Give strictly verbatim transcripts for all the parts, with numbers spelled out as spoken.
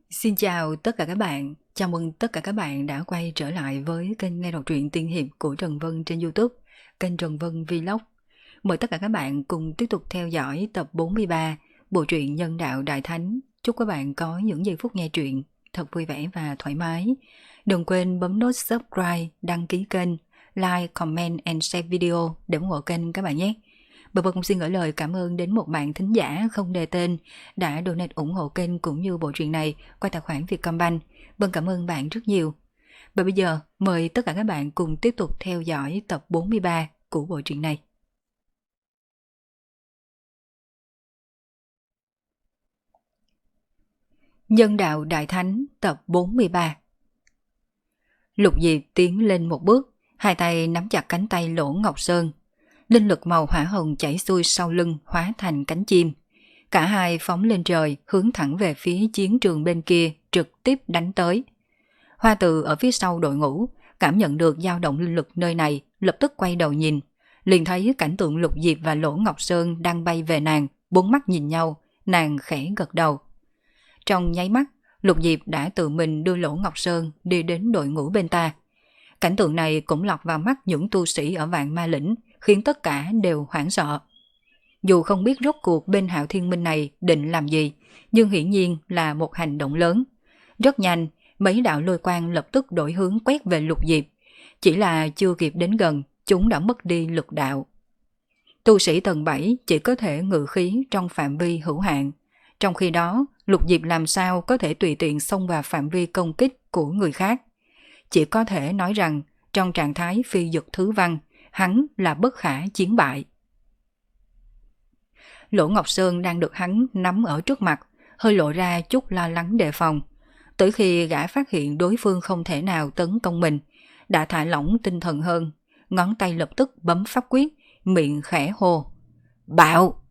Xin chào tất cả các bạn, chào mừng tất cả các bạn đã quay trở lại với kênh nghe đọc truyện tiên hiệp của Trần Vân trên YouTube, kênh Trần Vân Vlog. Mời tất cả các bạn cùng tiếp tục theo dõi tập bốn mươi ba bộ truyện Nhân đạo Đại Thánh. Chúc các bạn có những giây phút nghe truyện thật vui vẻ và thoải mái. Đừng quên bấm nút subscribe, đăng ký kênh, like, comment and share video để ủng hộ kênh các bạn nhé. Bà Vân cũng xin gửi lời cảm ơn đến một bạn thính giả không đề tên đã donate ủng hộ kênh cũng như bộ truyện này qua tài khoản Vietcombank. Vân cảm ơn bạn rất nhiều. Và bây giờ mời tất cả các bạn cùng tiếp tục theo dõi tập bốn mươi ba của bộ truyện này. Nhân đạo Đại Thánh tập bốn mươi ba. Lục Diệp tiến lên một bước, hai tay nắm chặt cánh tay Lỗ Ngọc Sơn. Linh lực màu hỏa hồng chảy xuôi sau lưng hóa thành cánh chim. Cả hai phóng lên trời hướng thẳng về phía chiến trường bên kia trực tiếp đánh tới. Hoa Từ ở phía sau đội ngũ cảm nhận được dao động linh lực nơi này, lập tức quay đầu nhìn. Liền thấy cảnh tượng Lục Diệp và Lỗ Ngọc Sơn đang bay về nàng, bốn mắt nhìn nhau, nàng khẽ gật đầu. Trong nháy mắt, Lục Diệp đã tự mình đưa Lỗ Ngọc Sơn đi đến đội ngũ bên ta. Cảnh tượng này cũng lọt vào mắt những tu sĩ ở Vạn Ma Lĩnh, khiến tất cả đều hoảng sợ. Dù không biết rốt cuộc bên Hạo Thiên Minh này định làm gì, nhưng hiển nhiên là một hành động lớn. Rất nhanh, mấy đạo lôi quang lập tức đổi hướng quét về Lục Diệp. Chỉ là chưa kịp đến gần, chúng đã mất đi lực đạo. Tu sĩ tầng bảy chỉ có thể ngự khí trong phạm vi hữu hạn. Trong khi đó, Lục Diệp làm sao có thể tùy tiện xông vào phạm vi công kích của người khác. Chỉ có thể nói rằng, trong trạng thái phi dực thứ văn, hắn là bất khả chiến bại. Lỗ Ngọc Sơn đang được hắn nắm ở trước mặt, hơi lộ ra chút lo lắng đề phòng. Tới khi gã phát hiện đối phương không thể nào tấn công mình, đã thả lỏng tinh thần hơn, ngón tay lập tức bấm pháp quyết, miệng khẽ hô. Bạo!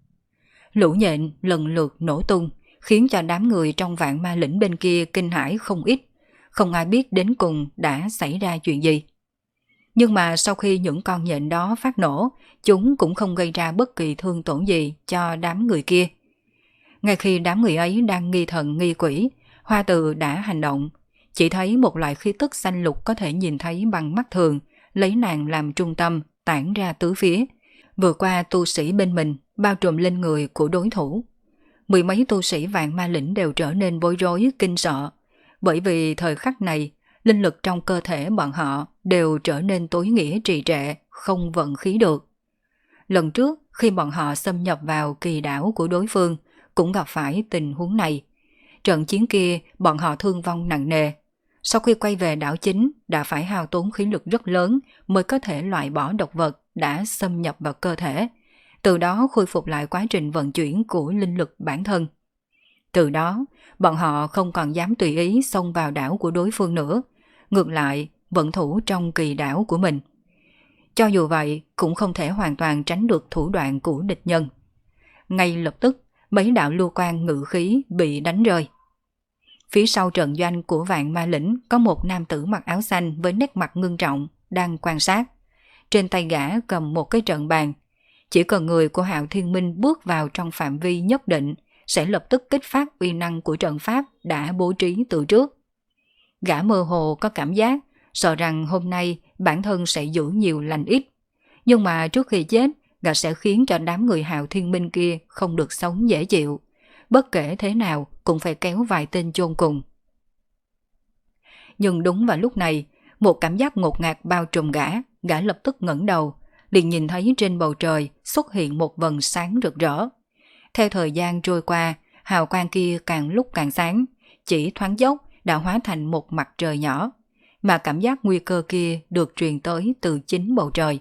Lũ nhện lần lượt nổ tung, khiến cho đám người trong Vạn Ma Lĩnh bên kia kinh hãi không ít. Không ai biết đến cùng đã xảy ra chuyện gì. Nhưng mà sau khi những con nhện đó phát nổ, chúng cũng không gây ra bất kỳ thương tổn gì cho đám người kia. Ngay khi đám người ấy đang nghi thần nghi quỷ, Hoa Từ đã hành động. Chỉ thấy một loại khí tức xanh lục có thể nhìn thấy bằng mắt thường, lấy nàng làm trung tâm, tản ra tứ phía. Vừa qua tu sĩ bên mình, bao trùm lên người của đối thủ. Mười mấy tu sĩ Vạn Ma Lĩnh đều trở nên bối rối, kinh sợ. Bởi vì thời khắc này, linh lực trong cơ thể bọn họ đều trở nên tối nghĩa trì trệ, không vận khí được. Lần trước, khi bọn họ xâm nhập vào kỳ đảo của đối phương, cũng gặp phải tình huống này. Trận chiến kia, bọn họ thương vong nặng nề. Sau khi quay về đảo chính, đã phải hao tốn khí lực rất lớn mới có thể loại bỏ độc vật đã xâm nhập vào cơ thể. Từ đó khôi phục lại quá trình vận chuyển của linh lực bản thân. Từ đó, bọn họ không còn dám tùy ý xông vào đảo của đối phương nữa. Ngược lại, vận thủ trong kỳ đảo của mình. Cho dù vậy, cũng không thể hoàn toàn tránh được thủ đoạn của địch nhân. Ngay lập tức, mấy đạo lưu quan ngự khí bị đánh rơi. Phía sau trận doanh của Vạn Ma Lĩnh có một nam tử mặc áo xanh với nét mặt ngưng trọng, đang quan sát. Trên tay gã cầm một cái trận bàn. Chỉ cần người của Hạo Thiên Minh bước vào trong phạm vi nhất định, sẽ lập tức kích phát uy năng của trận pháp đã bố trí từ trước. Gã mơ hồ có cảm giác, sợ rằng hôm nay bản thân sẽ giữ nhiều lành ít. Nhưng mà trước khi chết, gã sẽ khiến cho đám người Hạo Thiên Minh kia không được sống dễ chịu. Bất kể thế nào cũng phải kéo vài tên chôn cùng. Nhưng đúng vào lúc này, một cảm giác ngột ngạt bao trùm gã, gã lập tức ngẩng đầu, liền nhìn thấy trên bầu trời xuất hiện một vầng sáng rực rỡ. Theo thời gian trôi qua, hào quang kia càng lúc càng sáng, chỉ thoáng chốc đã hóa thành một mặt trời nhỏ, mà cảm giác nguy cơ kia được truyền tới từ chính bầu trời.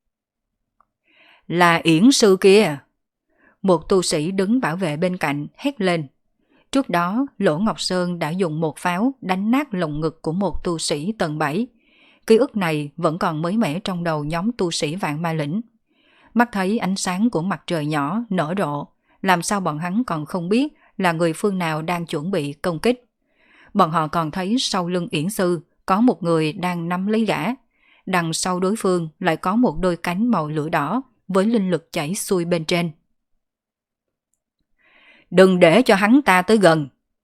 Là Yển sư kia! Một tu sĩ đứng bảo vệ bên cạnh hét lên. Trước đó, Lỗ Ngọc Sơn đã dùng một pháo đánh nát lồng ngực của một tu sĩ tầng bảy. Ký ức này vẫn còn mới mẻ trong đầu nhóm tu sĩ Vạn Ma Lĩnh. Mắt thấy ánh sáng của mặt trời nhỏ nở rộ, làm sao bọn hắn còn không biết là người phương nào đang chuẩn bị công kích. Bọn họ còn thấy sau lưng Yển sư có một người đang nắm lấy gã. Đằng sau đối phương lại có một đôi cánh màu lửa đỏ với linh lực chảy xuôi bên trên. Đừng để cho hắn ta tới gần.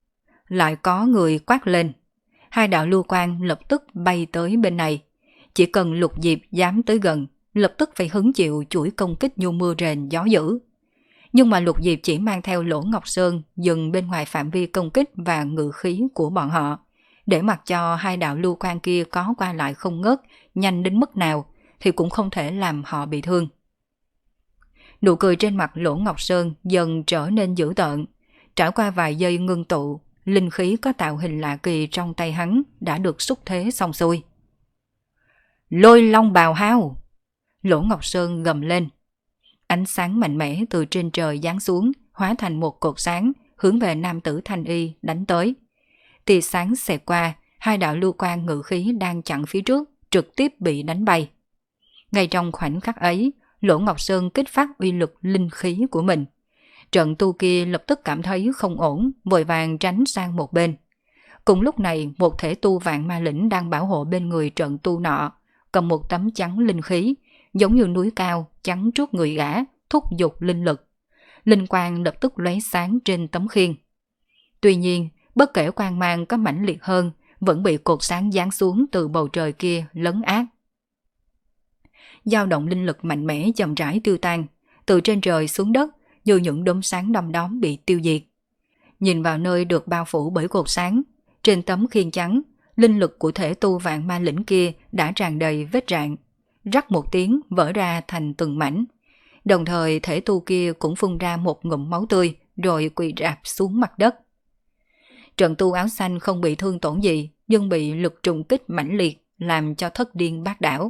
lại có người quát lên. Hai đạo lưu quang lập tức bay tới bên này. Chỉ cần Lục Diệp dám tới gần, lập tức phải hứng chịu chuỗi công kích như mưa rền gió dữ. Nhưng mà Lục Diệp chỉ mang theo Lỗ Ngọc Sơn dừng bên ngoài phạm vi công kích và ngự khí của bọn họ, để mặc cho hai đạo lưu quang kia có qua lại không ngớt, nhanh đến mức nào thì cũng không thể làm họ bị thương. Nụ cười trên mặt Lỗ Ngọc Sơn dần trở nên dữ tợn. Trải qua vài giây ngưng tụ, linh khí có tạo hình lạ kỳ trong tay hắn đã được xúc thế xong xuôi. Lôi long bào hao! Lỗ Ngọc Sơn gầm lên. Ánh sáng mạnh mẽ từ trên trời giáng xuống, hóa thành một cột sáng, hướng về nam tử thanh y đánh tới. Tia sáng xẹt qua, hai đạo lưu quang ngự khí đang chặn phía trước, trực tiếp bị đánh bay. Ngay trong khoảnh khắc ấy, Lỗ Ngọc Sơn kích phát uy lực linh khí của mình. Trận tu kia lập tức cảm thấy không ổn, vội vàng tránh sang một bên. Cùng lúc này, một thể tu vạn ma lĩnh đang bảo hộ bên người trận tu nọ, cầm một tấm chắn linh khí, giống như núi cao, chắn trước người gã, thúc giục linh lực. Linh quang lập tức lóe sáng trên tấm khiên. Tuy nhiên, bất kể quang mang có mãnh liệt hơn, vẫn bị cột sáng giáng xuống từ bầu trời kia lấn át. Dao động linh lực mạnh mẽ chậm rãi tiêu tan, từ trên trời xuống đất như những đốm sáng đom đóm bị tiêu diệt. Nhìn vào nơi được bao phủ bởi cột sáng, trên tấm khiên trắng, linh lực của thể tu vạn ma lĩnh kia đã tràn đầy vết rạn, rắc một tiếng vỡ ra thành từng mảnh. Đồng thời thể tu kia cũng phun ra một ngụm máu tươi rồi quỳ rạp xuống mặt đất. Trận tu áo xanh không bị thương tổn gì, nhưng bị lực trùng kích mãnh liệt làm cho thất điên bát đảo.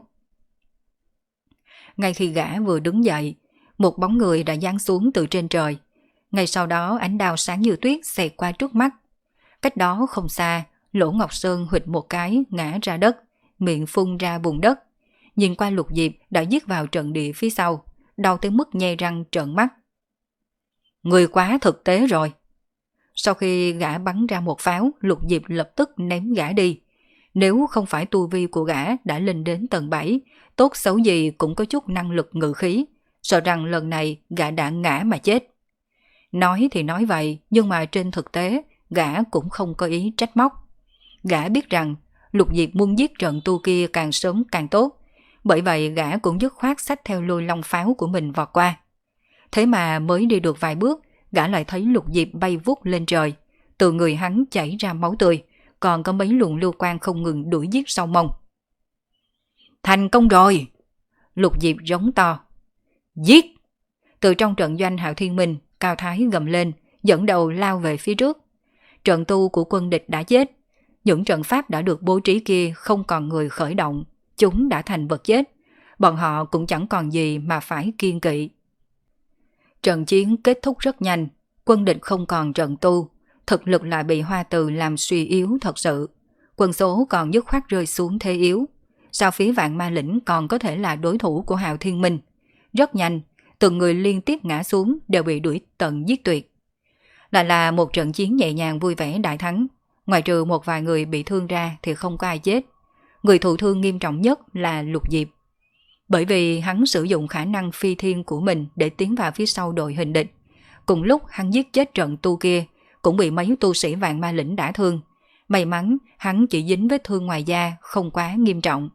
Ngay khi gã vừa đứng dậy, một bóng người đã giáng xuống từ trên trời. Ngay sau đó ánh đao sáng như tuyết xẹt qua trước mắt. Cách đó không xa, Lỗ Ngọc Sơn huỵch một cái ngã ra đất, miệng phun ra bùn đất. Nhìn qua Lục Diệp đã giết vào trận địa phía sau, đau tới mức nhe răng trợn mắt. Người quá thực tế rồi. Sau khi gã bắn ra một pháo, Lục Diệp lập tức ném gã đi. Nếu không phải tu vi của gã đã lên đến tầng bảy, tốt xấu gì cũng có chút năng lực ngự khí, sợ rằng lần này gã đã ngã mà chết. Nói thì nói vậy, nhưng mà trên thực tế, gã cũng không có ý trách móc. Gã biết rằng Lục Diệp muốn giết trận tu kia càng sớm càng tốt, bởi vậy gã cũng dứt khoát xách theo lôi long pháo của mình vọt qua. Thế mà mới đi được vài bước, gã lại thấy Lục Diệp bay vút lên trời, từ người hắn chảy ra máu tươi, còn có mấy luồng lưu quang không ngừng đuổi giết sau mông. Thành công rồi! Lục Diệp rống to. Giết! Từ trong trận doanh Hạo Thiên Minh, Cao Thái gầm lên, dẫn đầu lao về phía trước. Trận tu của quân địch đã chết, những trận pháp đã được bố trí kia không còn người khởi động, chúng đã thành vật chết, bọn họ cũng chẳng còn gì mà phải kiêng kỵ. Trận chiến kết thúc rất nhanh, quân địch không còn trận tu, thực lực lại bị Hoa Từ làm suy yếu thật sự. Quân số còn dứt khoát rơi xuống thế yếu. Sao phía Vạn Ma Lĩnh còn có thể là đối thủ của Hạo Thiên Minh? Rất nhanh, từng người liên tiếp ngã xuống đều bị đuổi tận giết tuyệt. Lại là một trận chiến nhẹ nhàng vui vẻ đại thắng. Ngoài trừ một vài người bị thương ra thì không có ai chết. Người thụ thương nghiêm trọng nhất là Lục Diệp. Bởi vì hắn sử dụng khả năng phi thiên của mình để tiến vào phía sau đội hình địch. Cùng lúc hắn giết chết trận tu kia, cũng bị mấy tu sĩ Vạn Ma Lĩnh đả thương. May mắn hắn chỉ dính vết thương ngoài da, không quá nghiêm trọng.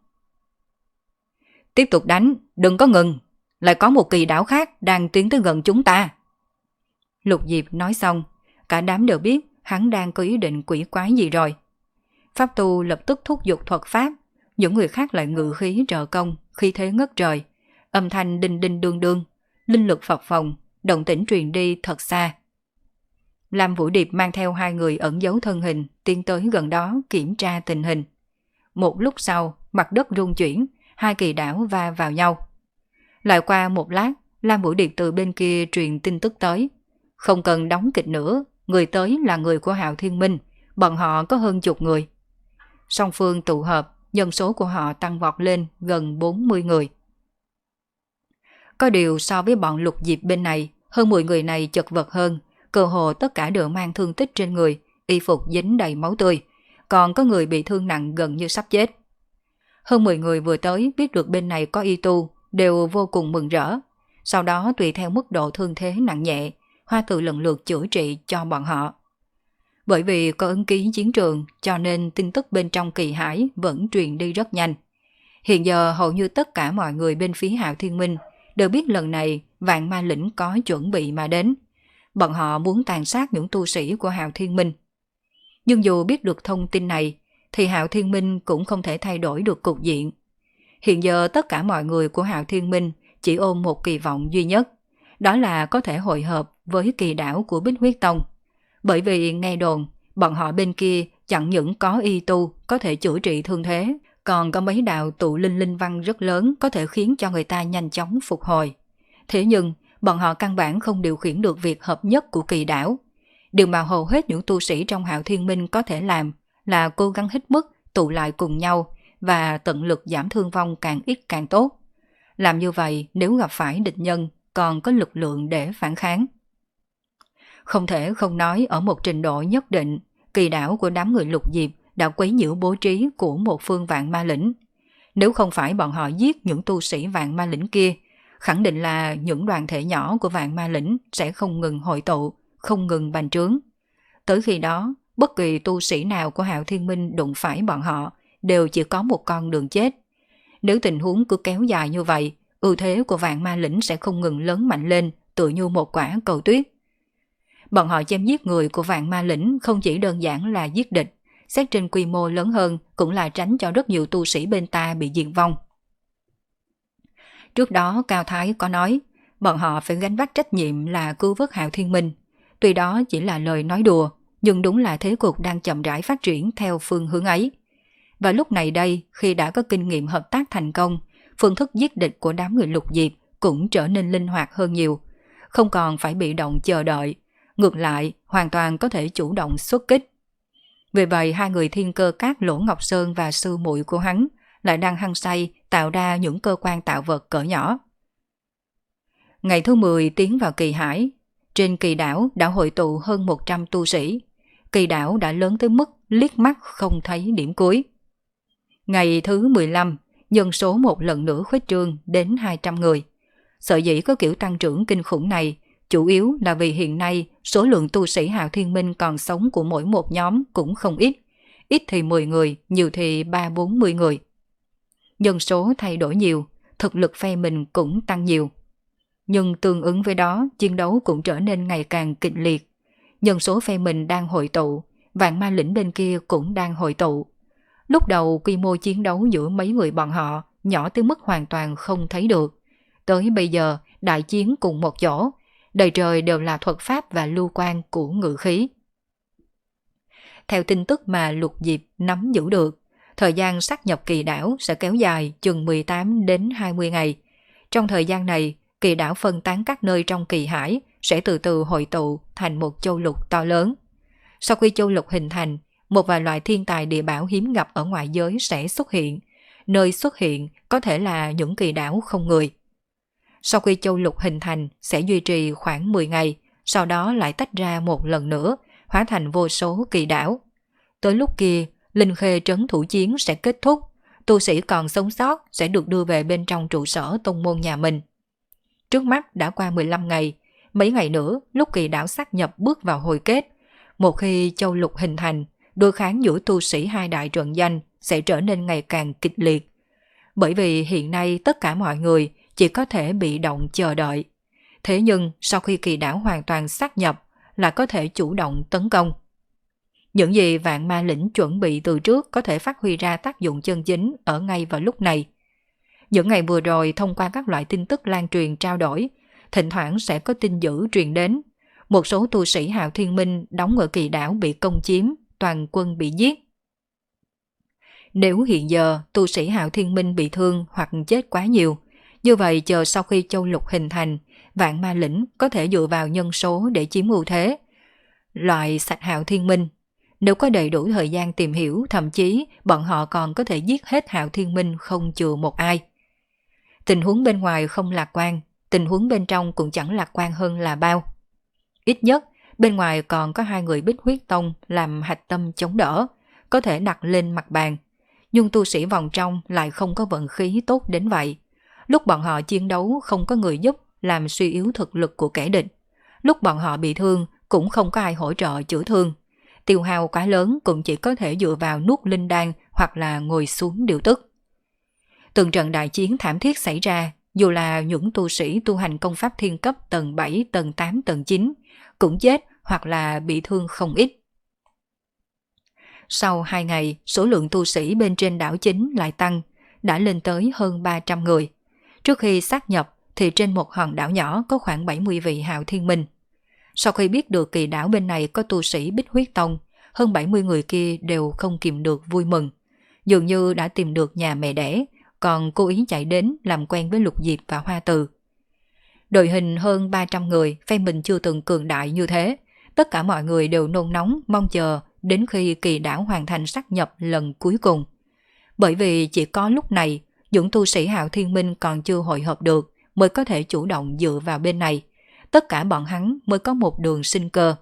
Tiếp tục đánh, đừng có ngừng. Lại có một kỳ đảo khác đang tiến tới gần chúng ta. Lục Diệp nói xong, cả đám đều biết hắn đang có ý định quỷ quái gì rồi. Pháp tu lập tức thúc giục thuật pháp, những người khác lại ngự khí trợ công, khí thế ngất trời. Âm thanh đinh đinh đương đương, linh lực phập phồng, động tĩnh truyền đi thật xa. Lam Vũ Điệp mang theo hai người ẩn giấu thân hình, tiến tới gần đó kiểm tra tình hình. Một lúc sau, mặt đất rung chuyển, hai kỳ đảo va vào nhau. Lại qua một lát, Lam Vũ Điệp từ bên kia truyền tin tức tới. Không cần đóng kịch nữa, người tới là người của Hạo Thiên Minh, bọn họ có hơn chục người. Song phương tụ hợp, nhân số của họ tăng vọt lên gần bốn mươi người. Có điều so với bọn Lục Diệp bên này, hơn mười người này chật vật hơn, cơ hồ tất cả đều mang thương tích trên người, y phục dính đầy máu tươi, còn có người bị thương nặng gần như sắp chết. Hơn mười người vừa tới biết được bên này có y tu, đều vô cùng mừng rỡ. Sau đó tùy theo mức độ thương thế nặng nhẹ, Hoa Từ lần lượt chữa trị cho bọn họ. Bởi vì có ấn ký chiến trường cho nên tin tức bên trong Kỳ Hải vẫn truyền đi rất nhanh. Hiện giờ hầu như tất cả mọi người bên phía Hạo Thiên Minh đều biết lần này Vạn Ma Lĩnh có chuẩn bị mà đến. Bọn họ muốn tàn sát những tu sĩ của Hạo Thiên Minh. Nhưng dù biết được thông tin này, thì Hạo Thiên Minh cũng không thể thay đổi được cục diện. Hiện giờ tất cả mọi người của Hạo Thiên Minh chỉ ôm một kỳ vọng duy nhất, đó là có thể hội hợp với kỳ đảo của Bích Huyết Tông. Bởi vì nghe đồn, bọn họ bên kia chẳng những có y tu có thể chữa trị thương thế, còn có mấy đạo tụ linh linh văn rất lớn có thể khiến cho người ta nhanh chóng phục hồi. Thế nhưng, bọn họ căn bản không điều khiển được việc hợp nhất của kỳ đảo. Điều mà hầu hết những tu sĩ trong Hạo Thiên Minh có thể làm là cố gắng hết mức tụ lại cùng nhau và tận lực giảm thương vong càng ít càng tốt. Làm như vậy nếu gặp phải địch nhân còn có lực lượng để phản kháng. Không thể không nói ở một trình độ nhất định, kỳ đảo của đám người Lục Diệp đã quấy nhiễu bố trí của một phương Vạn Ma Lĩnh. Nếu không phải bọn họ giết những tu sĩ Vạn Ma Lĩnh kia, khẳng định là những đoàn thể nhỏ của Vạn Ma Lĩnh sẽ không ngừng hội tụ, không ngừng bành trướng. Tới khi đó, bất kỳ tu sĩ nào của Hạo Thiên Minh đụng phải bọn họ đều chỉ có một con đường chết. Nếu tình huống cứ kéo dài như vậy, ưu thế của Vạn Ma Lĩnh sẽ không ngừng lớn mạnh lên, tựa như một quả cầu tuyết. Bọn họ chém giết người của Vạn Ma Lĩnh không chỉ đơn giản là giết địch, xét trên quy mô lớn hơn cũng là tránh cho rất nhiều tu sĩ bên ta bị diệt vong. Trước đó Cao Thái có nói, bọn họ phải gánh vác trách nhiệm là cứu vớt Hạo Thiên Minh. Tuy đó chỉ là lời nói đùa, nhưng đúng là thế cục đang chậm rãi phát triển theo phương hướng ấy. Và lúc này đây, khi đã có kinh nghiệm hợp tác thành công, phương thức giết địch của đám người Lục Diệp cũng trở nên linh hoạt hơn nhiều, không còn phải bị động chờ đợi, ngược lại hoàn toàn có thể chủ động xuất kích. Vì vậy hai người Thiên Cơ Các Lỗ Ngọc Sơn và sư muội của hắn lại đang hăng say tạo ra những cơ quan tạo vật cỡ nhỏ. Ngày thứ mười tiến vào Kỳ Hải, trên kỳ đảo đã hội tụ hơn một trăm tu sĩ. Kỳ đảo đã lớn tới mức liếc mắt không thấy điểm cuối. Ngày thứ mười lăm, dân số một lần nữa khuếch trương đến hai trăm người. Sở dĩ có kiểu tăng trưởng kinh khủng này, chủ yếu là vì hiện nay số lượng tu sĩ Hạo Thiên Minh còn sống của mỗi một nhóm cũng không ít. Ít thì mười người, nhiều thì ba bốn mươi người. Nhân số thay đổi nhiều, thực lực phe mình cũng tăng nhiều. Nhưng tương ứng với đó, chiến đấu cũng trở nên ngày càng kịch liệt. Nhân số phe mình đang hội tụ, Vạn Ma Lĩnh bên kia cũng đang hội tụ. Lúc đầu quy mô chiến đấu giữa mấy người bọn họ nhỏ tới mức hoàn toàn không thấy được. Tới bây giờ, đại chiến cùng một chỗ, đầy trời đều là thuật pháp và lưu quan của ngự khí. Theo tin tức mà Lục Diệp nắm giữ được, thời gian sát nhập kỳ đảo sẽ kéo dài chừng mười tám đến hai mươi ngày. Trong thời gian này, kỳ đảo phân tán các nơi trong Kỳ Hải sẽ từ từ hội tụ thành một châu lục to lớn. Sau khi châu lục hình thành, một vài loại thiên tài địa bảo hiếm gặp ở ngoại giới sẽ xuất hiện. Nơi xuất hiện có thể là những kỳ đảo không người. Sau khi châu lục hình thành sẽ duy trì khoảng mười ngày, sau đó lại tách ra một lần nữa, hóa thành vô số kỳ đảo. Tới lúc kia, Linh Khê trấn thủ chiến sẽ kết thúc, tu sĩ còn sống sót sẽ được đưa về bên trong trụ sở tông môn nhà mình. Trước mắt đã qua mười lăm ngày, mấy ngày nữa lúc kỳ đảo sát nhập bước vào hồi kết, một khi châu lục hình thành, đối kháng giữa tu sĩ hai đại trận danh sẽ trở nên ngày càng kịch liệt. Bởi vì hiện nay tất cả mọi người chỉ có thể bị động chờ đợi. Thế nhưng sau khi kỳ đảo hoàn toàn sát nhập là có thể chủ động tấn công. Những gì Vạn Ma Lĩnh chuẩn bị từ trước có thể phát huy ra tác dụng chân chính ở ngay vào lúc này. Những ngày vừa rồi thông qua các loại tin tức lan truyền trao đổi, thỉnh thoảng sẽ có tin dữ truyền đến. Một số tu sĩ Hạo Thiên Minh đóng ở kỳ đảo bị công chiếm, toàn quân bị giết. Nếu hiện giờ tu sĩ Hạo Thiên Minh bị thương hoặc chết quá nhiều, như vậy chờ sau khi châu lục hình thành, Vạn Ma Lĩnh có thể dựa vào nhân số để chiếm ưu thế. Loại sạch Hạo Thiên Minh, nếu có đầy đủ thời gian tìm hiểu, thậm chí bọn họ còn có thể giết hết Hạo Thiên Minh không chừa một ai. Tình huống bên ngoài không lạc quan, tình huống bên trong cũng chẳng lạc quan hơn là bao. Ít nhất, bên ngoài còn có hai người Bích Huyết Tông làm hạch tâm chống đỡ, có thể đặt lên mặt bàn. Nhưng tu sĩ vòng trong lại không có vận khí tốt đến vậy. Lúc bọn họ chiến đấu không có người giúp làm suy yếu thực lực của kẻ địch. Lúc bọn họ bị thương cũng không có ai hỗ trợ chữa thương. tiêu hao quá lớn cũng chỉ có thể dựa vào nuốt linh đan hoặc là ngồi xuống điều tức. Từng trận đại chiến thảm thiết xảy ra, dù là những tu sĩ tu hành công pháp thiên cấp tầng bảy, tầng tám, tầng chín, cũng chết hoặc là bị thương không ít. Sau hai ngày, số lượng tu sĩ bên trên đảo chính lại tăng, đã lên tới hơn ba trăm người. Trước khi sát nhập thì trên một hòn đảo nhỏ có khoảng bảy mươi vị hạo thiên minh. Sau khi biết được kỳ đảo bên này có tu sĩ Bích Huyết Tông, hơn bảy mươi người kia đều không kìm được vui mừng. Dường như đã tìm được nhà mẹ đẻ, còn cố ý chạy đến làm quen với Lục Diệp và Hoa Từ. Đội hình hơn ba trăm người, phe mình chưa từng cường đại như thế. Tất cả mọi người đều nôn nóng mong chờ đến khi kỳ đảo hoàn thành sát nhập lần cuối cùng. Bởi vì chỉ có lúc này, những tu sĩ Hạo Thiên Minh còn chưa hội hợp được mới có thể chủ động dựa vào bên này. Tất cả bọn hắn mới có một đường sinh cơ.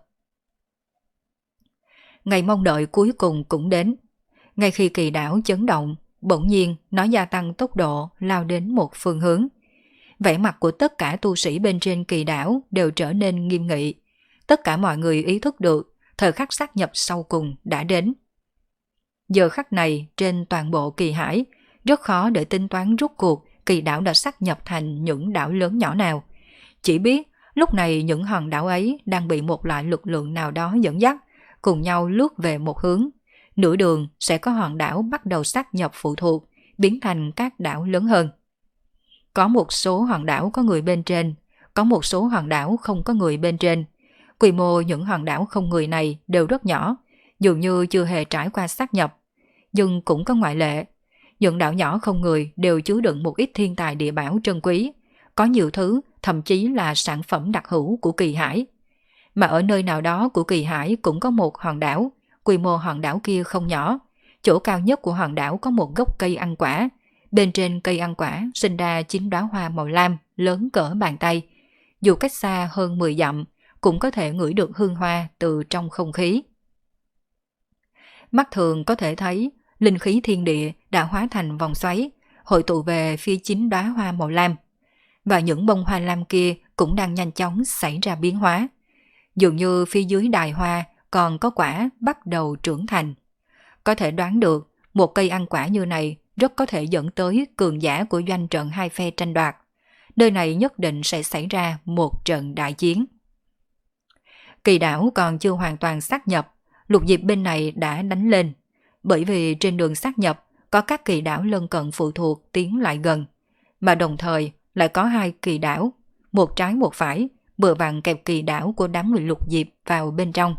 Ngày mong đợi cuối cùng cũng đến. Ngay khi kỳ đảo chấn động, bỗng nhiên nó gia tăng tốc độ lao đến một phương hướng. Vẻ mặt của tất cả tu sĩ bên trên kỳ đảo đều trở nên nghiêm nghị. Tất cả mọi người ý thức được thời khắc sát nhập sau cùng đã đến. Giờ khắc này trên toàn bộ kỳ hải, rất khó để tính toán rốt cuộc kỳ đảo đã sát nhập thành những đảo lớn nhỏ nào. Chỉ biết lúc này những hòn đảo ấy đang bị một loại lực lượng nào đó dẫn dắt, cùng nhau lướt về một hướng. Nửa đường sẽ có hòn đảo bắt đầu sát nhập phụ thuộc, biến thành các đảo lớn hơn. Có một số hòn đảo có người bên trên, có một số hòn đảo không có người bên trên. Quy mô những hòn đảo không người này đều rất nhỏ, dường như chưa hề trải qua sát nhập. Nhưng cũng có ngoại lệ. Những đảo nhỏ không người đều chứa đựng một ít thiên tài địa bảo trân quý. Có nhiều thứ thậm chí là sản phẩm đặc hữu của kỳ hải. Mà ở nơi nào đó của kỳ hải cũng có một hòn đảo. Quy mô hòn đảo kia không nhỏ. Chỗ cao nhất của hòn đảo có một gốc cây ăn quả. Bên trên cây ăn quả sinh ra chín đóa hoa màu lam lớn cỡ bàn tay. Dù cách xa hơn mười dặm, cũng có thể ngửi được hương hoa từ trong không khí. Mắt thường có thể thấy linh khí thiên địa đã hóa thành vòng xoáy, hội tụ về phía chín đóa hoa màu lam. Và những bông hoa lam kia cũng đang nhanh chóng xảy ra biến hóa. Dường như phía dưới đài hoa còn có quả bắt đầu trưởng thành. Có thể đoán được một cây ăn quả như này rất có thể dẫn tới cường giả của doanh trận hai phe tranh đoạt. Nơi này nhất định sẽ xảy ra một trận đại chiến. Kỳ đảo còn chưa hoàn toàn sát nhập, Lục Diệp bên này đã đánh lên. Bởi vì trên đường sát nhập có các kỳ đảo lân cận phụ thuộc tiến lại gần, mà đồng thời lại có hai kỳ đảo, một trái một phải, bừa vặn kẹp kỳ đảo của đám người Lục Diệp vào bên trong.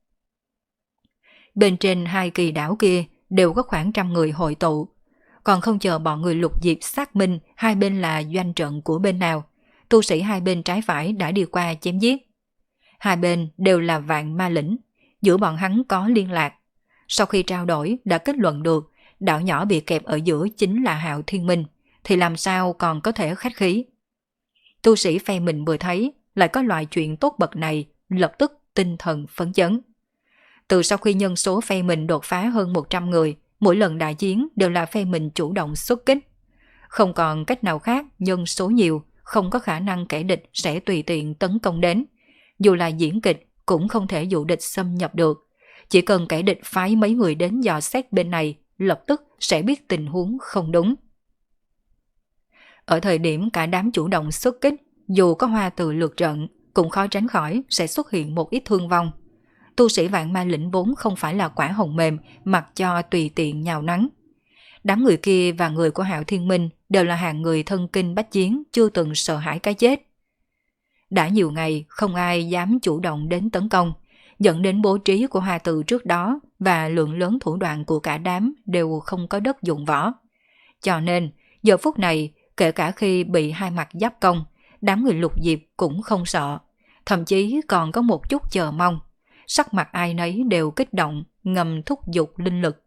Bên trên hai kỳ đảo kia đều có khoảng trăm người hội tụ. Còn không chờ bọn người Lục Diệp xác minh hai bên là doanh trận của bên nào, tu sĩ hai bên trái phải đã đi qua chém giết. Hai bên đều là vạn ma lĩnh, giữa bọn hắn có liên lạc. Sau khi trao đổi đã kết luận được đảo nhỏ bị kẹp ở giữa chính là Hạo Thiên Minh, thì làm sao còn có thể khách khí. Tu sĩ phe mình vừa thấy lại có loại chuyện tốt bậc này, lập tức tinh thần phấn chấn. Từ sau khi nhân số phe mình đột phá hơn một trăm người, mỗi lần đại chiến đều là phe mình chủ động xuất kích. Không còn cách nào khác, nhân số nhiều, không có khả năng kẻ địch sẽ tùy tiện tấn công đến. Dù là diễn kịch cũng không thể dụ địch xâm nhập được. Chỉ cần kẻ địch phái mấy người đến dò xét bên này, lập tức sẽ biết tình huống không đúng. Ở thời điểm cả đám chủ động xuất kích, dù có Hoa Từ lượt trận, cũng khó tránh khỏi sẽ xuất hiện một ít thương vong. Tu sĩ vạn ma lĩnh vốn không phải là quả hồng mềm, mặc cho tùy tiện nhào nắng. Đám người kia và người của Hạo Thiên Minh đều là hạng người thân kinh bách chiến, chưa từng sợ hãi cái chết. Đã nhiều ngày không ai dám chủ động đến tấn công, dẫn đến bố trí của Hoa Từ trước đó và lượng lớn thủ đoạn của cả đám đều không có đất dụng võ. Cho nên, giờ phút này, kể cả khi bị hai mặt giáp công, đám người Lục Diệp cũng không sợ, thậm chí còn có một chút chờ mong. Sắc mặt ai nấy đều kích động, ngầm thúc giục linh lực.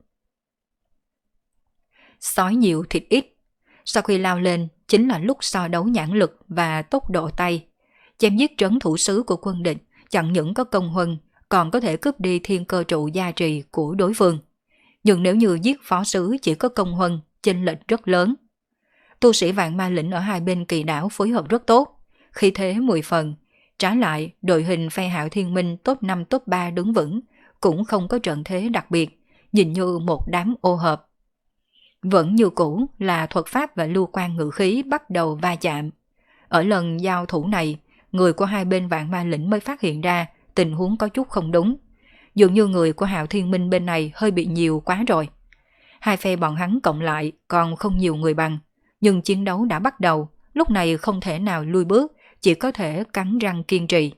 Sói nhiều thịt ít. Sau khi lao lên, chính là lúc so đấu nhãn lực và tốc độ tay. Chém giết trấn thủ sứ của quân địch, chẳng những có công huân, còn có thể cướp đi thiên cơ trụ gia trì của đối phương. Nhưng nếu như giết phó sứ chỉ có công huân, chênh lệch rất lớn. Tu sĩ vạn ma lĩnh ở hai bên kỳ đảo phối hợp rất tốt, khí thế mười phần. Trái lại, đội hình phe Hạo Thiên Minh top năm top ba đứng vững, cũng không có trận thế đặc biệt, nhìn như một đám ô hợp. Vẫn như cũ là thuật pháp và lưu quan ngự khí bắt đầu va chạm. Ở lần giao thủ này, người của hai bên Vạn Ma Lĩnh mới phát hiện ra tình huống có chút không đúng. Dường như người của Hạo Thiên Minh bên này hơi bị nhiều quá rồi. Hai phe bọn hắn cộng lại còn không nhiều người bằng, nhưng chiến đấu đã bắt đầu, lúc này không thể nào lui bước, chỉ có thể cắn răng kiên trì.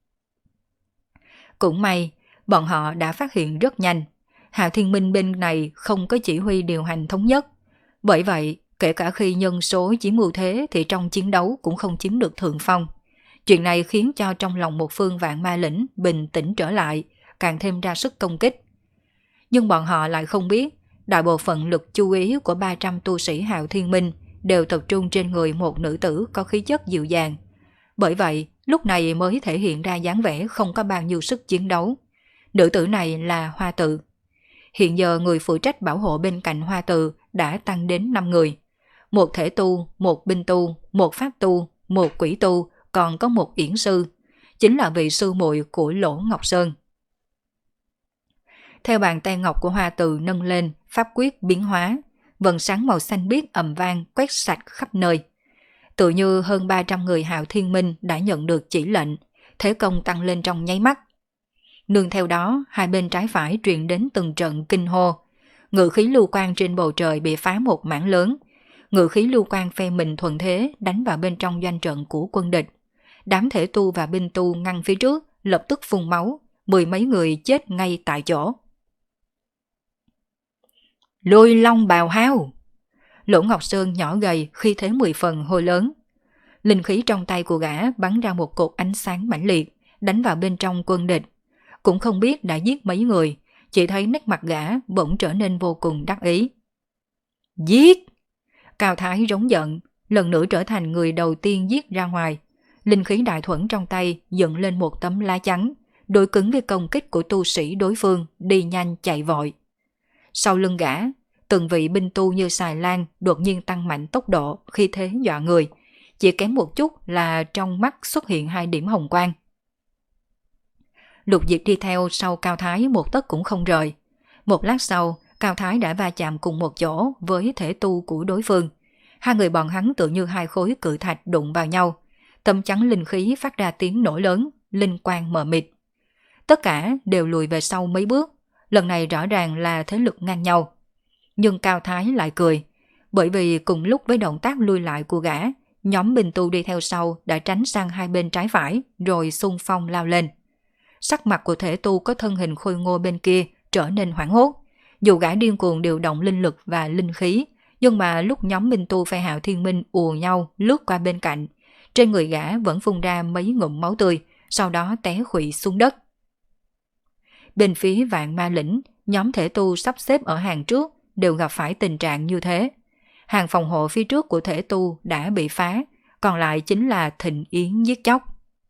Cũng may, bọn họ đã phát hiện rất nhanh. Hạo Thiên Minh bên này không có chỉ huy điều hành thống nhất. Bởi vậy, kể cả khi nhân số chiếm ưu thế thì trong chiến đấu cũng không chiếm được thượng phong. Chuyện này khiến cho trong lòng một phương Vạn Ma Lĩnh bình tĩnh trở lại, càng thêm ra sức công kích. Nhưng bọn họ lại không biết, đại bộ phận lực chú ý của ba trăm tu sĩ Hạo Thiên Minh đều tập trung trên người một nữ tử có khí chất dịu dàng. Bởi vậy, lúc này mới thể hiện ra dáng vẻ không có bao nhiêu sức chiến đấu. Nữ tử này là Hoa Tự. Hiện giờ người phụ trách bảo hộ bên cạnh Hoa Tự đã tăng đến năm người. Một thể tu, một binh tu, một pháp tu, một quỷ tu, còn có một yển sư. Chính là vị sư muội của Lỗ Ngọc Sơn. Theo bàn tay ngọc của Hoa Tự nâng lên, pháp quyết biến hóa, vầng sáng màu xanh biếc ầm vang quét sạch khắp nơi. Tự như hơn ba trăm người Hạo Thiên Minh đã nhận được chỉ lệnh, thế công tăng lên trong nháy mắt. Nương theo đó, hai bên trái phải truyền đến từng trận kinh hô. Ngự khí lưu quang trên bầu trời bị phá một mảng lớn. Ngự khí lưu quang phe mình thuận thế đánh vào bên trong doanh trận của quân địch. Đám thể tu và binh tu ngăn phía trước lập tức phun máu, mười mấy người chết ngay tại chỗ. Lôi long bào hao! Lỗ Ngọc Sơn nhỏ gầy khi thế mười phần hô lớn. Linh khí trong tay của gã bắn ra một cột ánh sáng mãnh liệt, đánh vào bên trong quân địch. Cũng không biết đã giết mấy người, chỉ thấy nét mặt gã bỗng trở nên vô cùng đắc ý. Giết! Cao Thái rống giận, lần nữa trở thành người đầu tiên giết ra ngoài. Linh khí đại thuẫn trong tay dựng lên một tấm lá chắn, đối cứng với công kích của tu sĩ đối phương, đi nhanh chạy vội. Sau lưng gã, từng vị binh tu như xài lan đột nhiên tăng mạnh tốc độ khi thế dọa người, chỉ kém một chút là trong mắt xuất hiện hai điểm hồng quang. Lục Diệp đi theo sau Cao Thái một tấc cũng không rời. Một lát sau, Cao Thái đã va chạm cùng một chỗ với thể tu của đối phương. Hai người bọn hắn tự như hai khối cự thạch đụng vào nhau. Tâm chắn linh khí phát ra tiếng nổ lớn, linh quang mờ mịt. Tất cả đều lùi về sau mấy bước. Lần này rõ ràng là thế lực ngang nhau. Nhưng Cao Thái lại cười, bởi vì cùng lúc với động tác lui lại của gã, nhóm binh tu đi theo sau đã tránh sang hai bên trái phải rồi xung phong lao lên. Sắc mặt của thể tu có thân hình khôi ngô bên kia trở nên hoảng hốt. Dù gã điên cuồng điều động linh lực và linh khí, nhưng mà lúc nhóm binh tu phe Hạo Thiên Minh ùa nhau lướt qua bên cạnh, trên người gã vẫn phun ra mấy ngụm máu tươi, sau đó té khuỵu xuống đất. Bên phía Vạn Ma Lĩnh, nhóm thể tu sắp xếp ở hàng trước đều gặp phải tình trạng như thế. Hàng phòng hộ phía trước của thể tu đã bị phá, còn lại chính là thịnh yến giết chóc.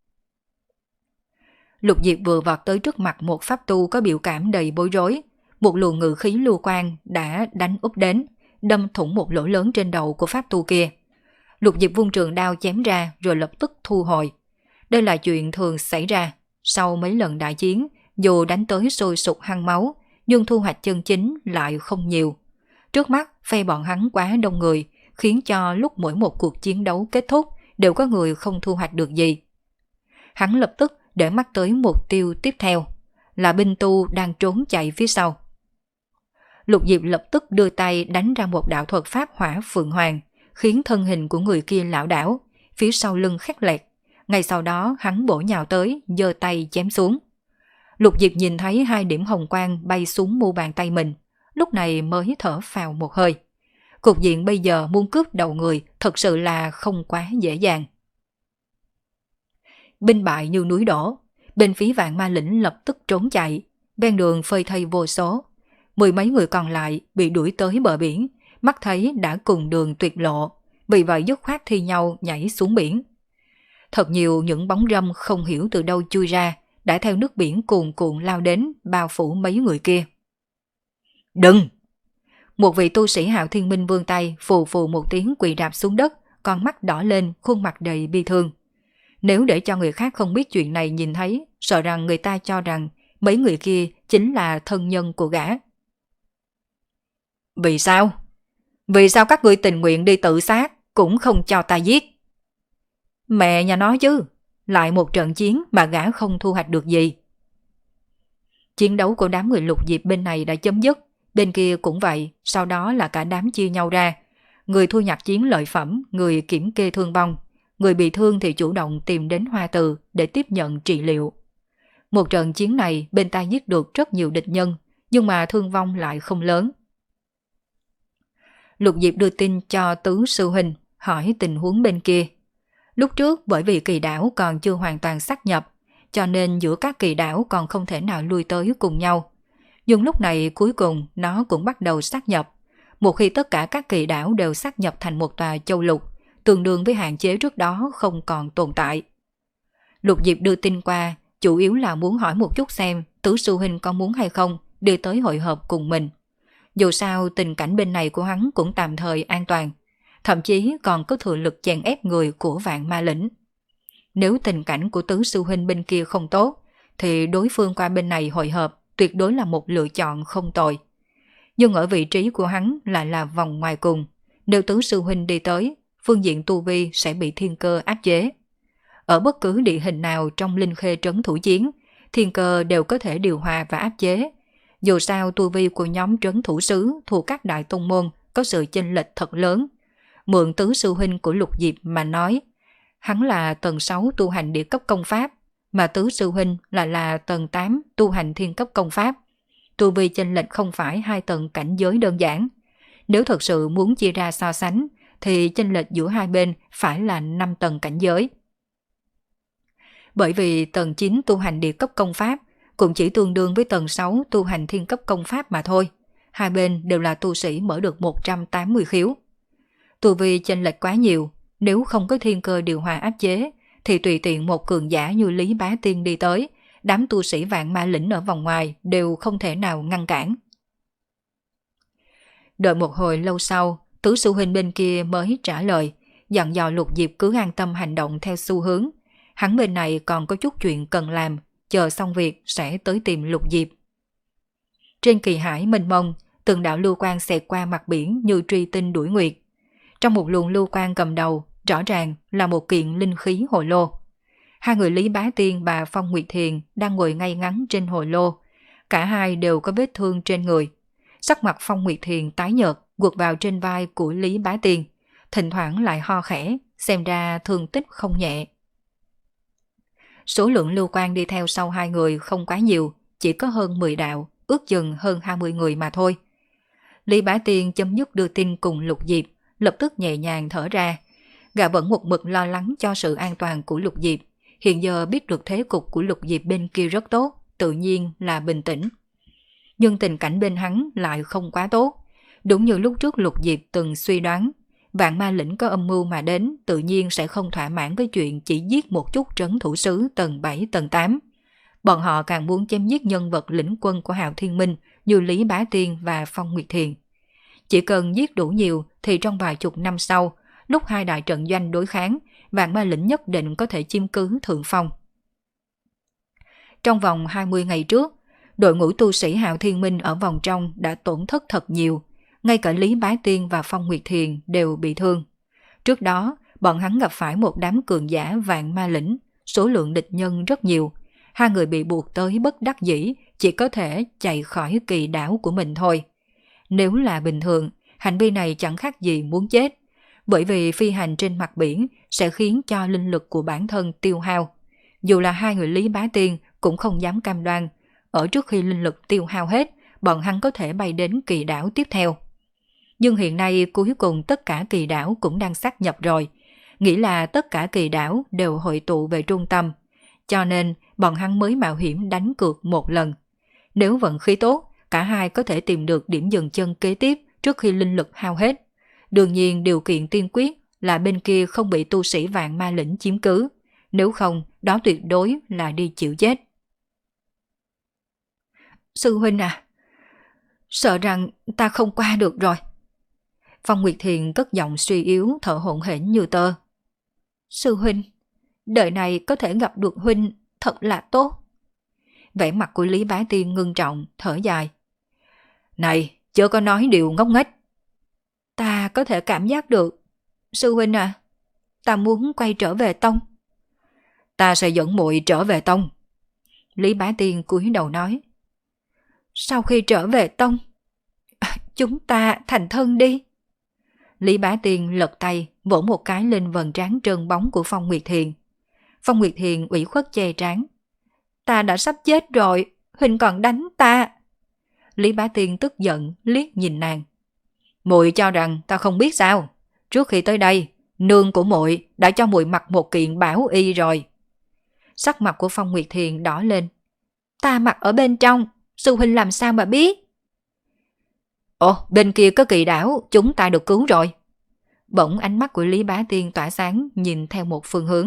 Lục Diệp vừa vọt tới trước mặt một pháp tu có biểu cảm đầy bối rối. Một luồng ngự khí lưu quang đã đánh úp đến, đâm thủng một lỗ lớn trên đầu của pháp tu kia. Lục Diệp vung trường đao chém ra rồi lập tức thu hồi. Đây là chuyện thường xảy ra. Sau mấy lần đại chiến, dù đánh tới sôi sục hăng máu, nhưng thu hoạch chân chính lại không nhiều. Trước mắt, phe bọn hắn quá đông người, khiến cho lúc mỗi một cuộc chiến đấu kết thúc, đều có người không thu hoạch được gì. Hắn lập tức để mắt tới mục tiêu tiếp theo, là binh tu đang trốn chạy phía sau. Lục Diệp lập tức đưa tay đánh ra một đạo thuật pháp hỏa phượng hoàng, khiến thân hình của người kia lảo đảo, phía sau lưng khét lẹt. Ngay sau đó hắn bổ nhào tới, giơ tay chém xuống. Lục Diệp nhìn thấy hai điểm hồng quang bay xuống mu bàn tay mình, lúc này mới thở phào một hơi. Cục diện bây giờ muốn cướp đầu người thật sự là không quá dễ dàng. Binh bại như núi đổ, bên phía Vạn Ma Lĩnh lập tức trốn chạy, ven đường phơi thây vô số. Mười mấy người còn lại bị đuổi tới bờ biển, mắt thấy đã cùng đường tuyệt lộ, vì vậy dứt khoát thi nhau nhảy xuống biển. Thật nhiều những bóng râm không hiểu từ đâu chui ra, đã theo nước biển cuồn cuộn lao đến, bao phủ mấy người kia. Đừng! Một vị tu sĩ Hạo Thiên Minh vươn tay, phù phù một tiếng quỳ rạp xuống đất, con mắt đỏ lên, khuôn mặt đầy bi thương. Nếu để cho người khác không biết chuyện này nhìn thấy, sợ rằng người ta cho rằng Mấy người kia chính là thân nhân của gã. Vì sao? Vì sao các ngươi tình nguyện đi tự sát cũng không cho ta giết? Mẹ nhà nói chứ, lại một trận chiến mà gã không thu hoạch được gì. Chiến đấu của đám người Lục Diệp bên này đã chấm dứt, bên kia cũng vậy, sau đó là cả đám chia nhau ra. Người thu nhặt chiến lợi phẩm, người kiểm kê thương vong, người bị thương thì chủ động tìm đến Hoa Từ để tiếp nhận trị liệu. Một trận chiến này bên ta giết được rất nhiều địch nhân, nhưng mà thương vong lại không lớn. Lục Diệp đưa tin cho Tứ Sư Huynh, hỏi tình huống bên kia. Lúc trước bởi vì kỳ đảo còn chưa hoàn toàn sát nhập, cho nên giữa các kỳ đảo còn không thể nào lui tới cùng nhau. Nhưng lúc này cuối cùng nó cũng bắt đầu sát nhập. Một khi tất cả các kỳ đảo đều sát nhập thành một tòa châu lục, tương đương với hạn chế trước đó không còn tồn tại. Lục Diệp đưa tin qua, chủ yếu là muốn hỏi một chút xem Tứ Sư Huynh có muốn hay không đi tới hội họp cùng mình. Dù sao tình cảnh bên này của hắn cũng tạm thời an toàn, thậm chí còn có thừa lực chèn ép người của Vạn Ma Lĩnh. Nếu tình cảnh của Tứ Sư Huynh bên kia không tốt, thì đối phương qua bên này hội họp tuyệt đối là một lựa chọn không tồi. Nhưng ở vị trí của hắn lại là vòng ngoài cùng, nếu Tứ Sư Huynh đi tới, phương diện tu vi sẽ bị thiên cơ áp chế. Ở bất cứ địa hình nào trong Linh Khê trấn thủ chiến, thiên cơ đều có thể điều hòa và áp chế. Dù sao tu vi của nhóm trấn thủ sứ thuộc các đại tông môn có sự chênh lệch thật lớn. Mượn Tứ Sư Huynh của Lục Diệp mà nói, hắn là tầng sáu tu hành địa cấp công pháp, mà Tứ Sư Huynh là là tầng tám tu hành thiên cấp công pháp. Tu vi chênh lệch không phải hai tầng cảnh giới đơn giản. Nếu thật sự muốn chia ra so sánh, thì chênh lệch giữa hai bên phải là năm tầng cảnh giới. Bởi vì tầng chín tu hành địa cấp công pháp cũng chỉ tương đương với tầng sáu tu hành thiên cấp công pháp mà thôi. Hai bên đều là tu sĩ mở được một trăm tám mươi khiếu. Tu vi chênh lệch quá nhiều, nếu không có thiên cơ điều hòa áp chế, thì tùy tiện một cường giả như Lý Bá Tiên đi tới, đám tu sĩ Vạn Ma Lĩnh ở vòng ngoài đều không thể nào ngăn cản. Đợi một hồi lâu sau, Tứ Sư Huynh bên kia mới trả lời, dặn dò Lục Diệp cứ an tâm hành động theo xu hướng. Hắn bên này còn có chút chuyện cần làm, chờ xong việc sẽ tới tìm Lục Diệp. Trên kỳ hải mênh mông, từng đạo lưu quang xẹt qua mặt biển như truy tinh đuổi nguyệt. Trong một luồng lưu quang cầm đầu, rõ ràng là một kiện linh khí hồ lô. Hai người Lý Bá Tiên và Phong Nguyệt Thiền đang ngồi ngay ngắn trên hồ lô. Cả hai đều có vết thương trên người. Sắc mặt Phong Nguyệt Thiền tái nhợt, quật vào trên vai của Lý Bá Tiên, thỉnh thoảng lại ho khẽ, xem ra thương tích không nhẹ. Số lượng lưu quang đi theo sau hai người không quá nhiều, chỉ có hơn mười đạo, ước chừng hơn hai mươi người mà thôi. Lý Bá Tiên chấm dứt đưa tin cùng Lục Diệp, lập tức nhẹ nhàng thở ra. Gã vẫn một mực lo lắng cho sự an toàn của Lục Diệp. Hiện giờ biết được thế cục của Lục Diệp bên kia rất tốt, tự nhiên là bình tĩnh. Nhưng tình cảnh bên hắn lại không quá tốt. Đúng như lúc trước Lục Diệp từng suy đoán, Vạn Ma Lĩnh có âm mưu mà đến, tự nhiên sẽ không thỏa mãn với chuyện chỉ giết một chút trấn thủ sứ tầng bảy tầng tám. Bọn họ càng muốn chém giết nhân vật lĩnh quân của Hạo Thiên Minh như Lý Bá Tiên và Phong Nguyệt Thiền. Chỉ cần giết đủ nhiều thì trong vài chục năm sau, lúc hai đại trận doanh đối kháng, Vạn Ma Lĩnh nhất định có thể chiếm cứ thượng phong. Trong vòng hai mươi ngày trước, đội ngũ tu sĩ Hạo Thiên Minh ở vòng trong đã tổn thất thật nhiều, ngay cả Lý Bá Tiên và Phong Nguyệt Thiền đều bị thương. Trước đó, bọn hắn gặp phải một đám cường giả Vạn Ma Lĩnh, số lượng địch nhân rất nhiều. Hai người bị buộc tới bất đắc dĩ, chỉ có thể chạy khỏi kỳ đảo của mình thôi. Nếu là bình thường, hành vi này chẳng khác gì muốn chết, bởi vì phi hành trên mặt biển sẽ khiến cho linh lực của bản thân tiêu hao. Dù là hai người Lý Bá Tiên cũng không dám cam đoan, ở trước khi linh lực tiêu hao hết, bọn hắn có thể bay đến kỳ đảo tiếp theo. Nhưng hiện nay cuối cùng tất cả kỳ đảo cũng đang sát nhập rồi, nghĩ là tất cả kỳ đảo đều hội tụ về trung tâm, cho nên bọn hắn mới mạo hiểm đánh cược một lần. Nếu vận khí tốt, cả hai có thể tìm được điểm dừng chân kế tiếp trước khi linh lực hao hết. Đương nhiên điều kiện tiên quyết là bên kia không bị tu sĩ Vạn Ma Lĩnh chiếm cứ, nếu không đó tuyệt đối là đi chịu chết. Sư huynh à, sợ rằng ta không qua được rồi. Phong Nguyệt Thiền cất giọng suy yếu, thở hổn hển như tơ. Sư huynh, đời này có thể gặp được huynh thật là tốt. Vẻ mặt của Lý Bá Tiên ngưng trọng, thở dài. Này, chớ có nói điều ngốc nghếch. Ta có thể cảm giác được. Sư huynh à, ta muốn quay trở về tông. Ta sẽ dẫn muội trở về tông. Lý Bá Tiên cúi đầu nói. Sau khi trở về tông, chúng ta thành thân đi. Lý Bá Tiên lật tay, vỗ một cái lên vầng trán trơn bóng của Phong Nguyệt Thiền. Phong Nguyệt Thiền ủy khuất che trán. Ta đã sắp chết rồi, huynh còn đánh ta. Lý Bá Tiên tức giận liếc nhìn nàng. Muội cho rằng ta không biết sao? Trước khi tới đây, nương của muội đã cho muội mặc một kiện bảo y rồi. Sắc mặt của Phong Nguyệt Thiền đỏ lên. Ta mặc ở bên trong, sư huynh làm sao mà biết? Ồ, bên kia có kỳ đảo, chúng ta được cứu rồi. Bỗng ánh mắt của Lý Bá Tiên tỏa sáng nhìn theo một phương hướng.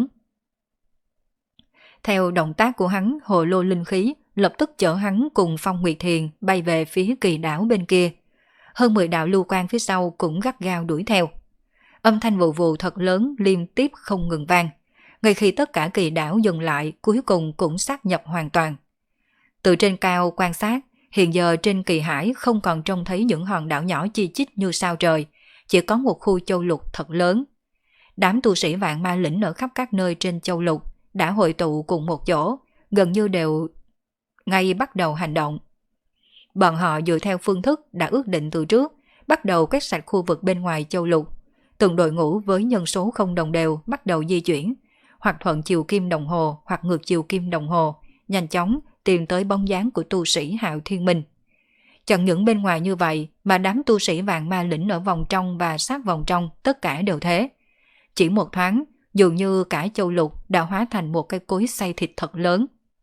Theo động tác của hắn, hồ lô linh khí lập tức chở hắn cùng Phong Nguyệt Thiền bay về phía kỳ đảo bên kia. Hơn mười đạo lưu quang phía sau cũng gắt gao đuổi theo. Âm thanh vù vù thật lớn liên tiếp không ngừng vang. Ngay khi tất cả kỳ đảo dừng lại, cuối cùng cũng sát nhập hoàn toàn. Từ trên cao quan sát, hiện giờ trên kỳ hải không còn trông thấy những hòn đảo nhỏ chi chít như sao trời, chỉ có một khu châu lục thật lớn. Đám tu sĩ Vạn Ma Lĩnh ở khắp các nơi trên châu lục đã hội tụ cùng một chỗ, gần như đều ngay bắt đầu hành động. Bọn họ dựa theo phương thức đã ước định từ trước, bắt đầu quét sạch khu vực bên ngoài châu lục. Từng đội ngũ với nhân số không đồng đều bắt đầu di chuyển, hoặc thuận chiều kim đồng hồ hoặc ngược chiều kim đồng hồ, nhanh chóng tìm tới bóng dáng của tu sĩ Hạo Thiên Minh. Chẳng những bên ngoài như vậy mà đám tu sĩ Vạn Ma Lĩnh ở vòng trong và sát vòng trong tất cả đều thế. Chỉ một thoáng, dường như cả châu lục đã hóa thành một cái cối xay thịt thật lớn.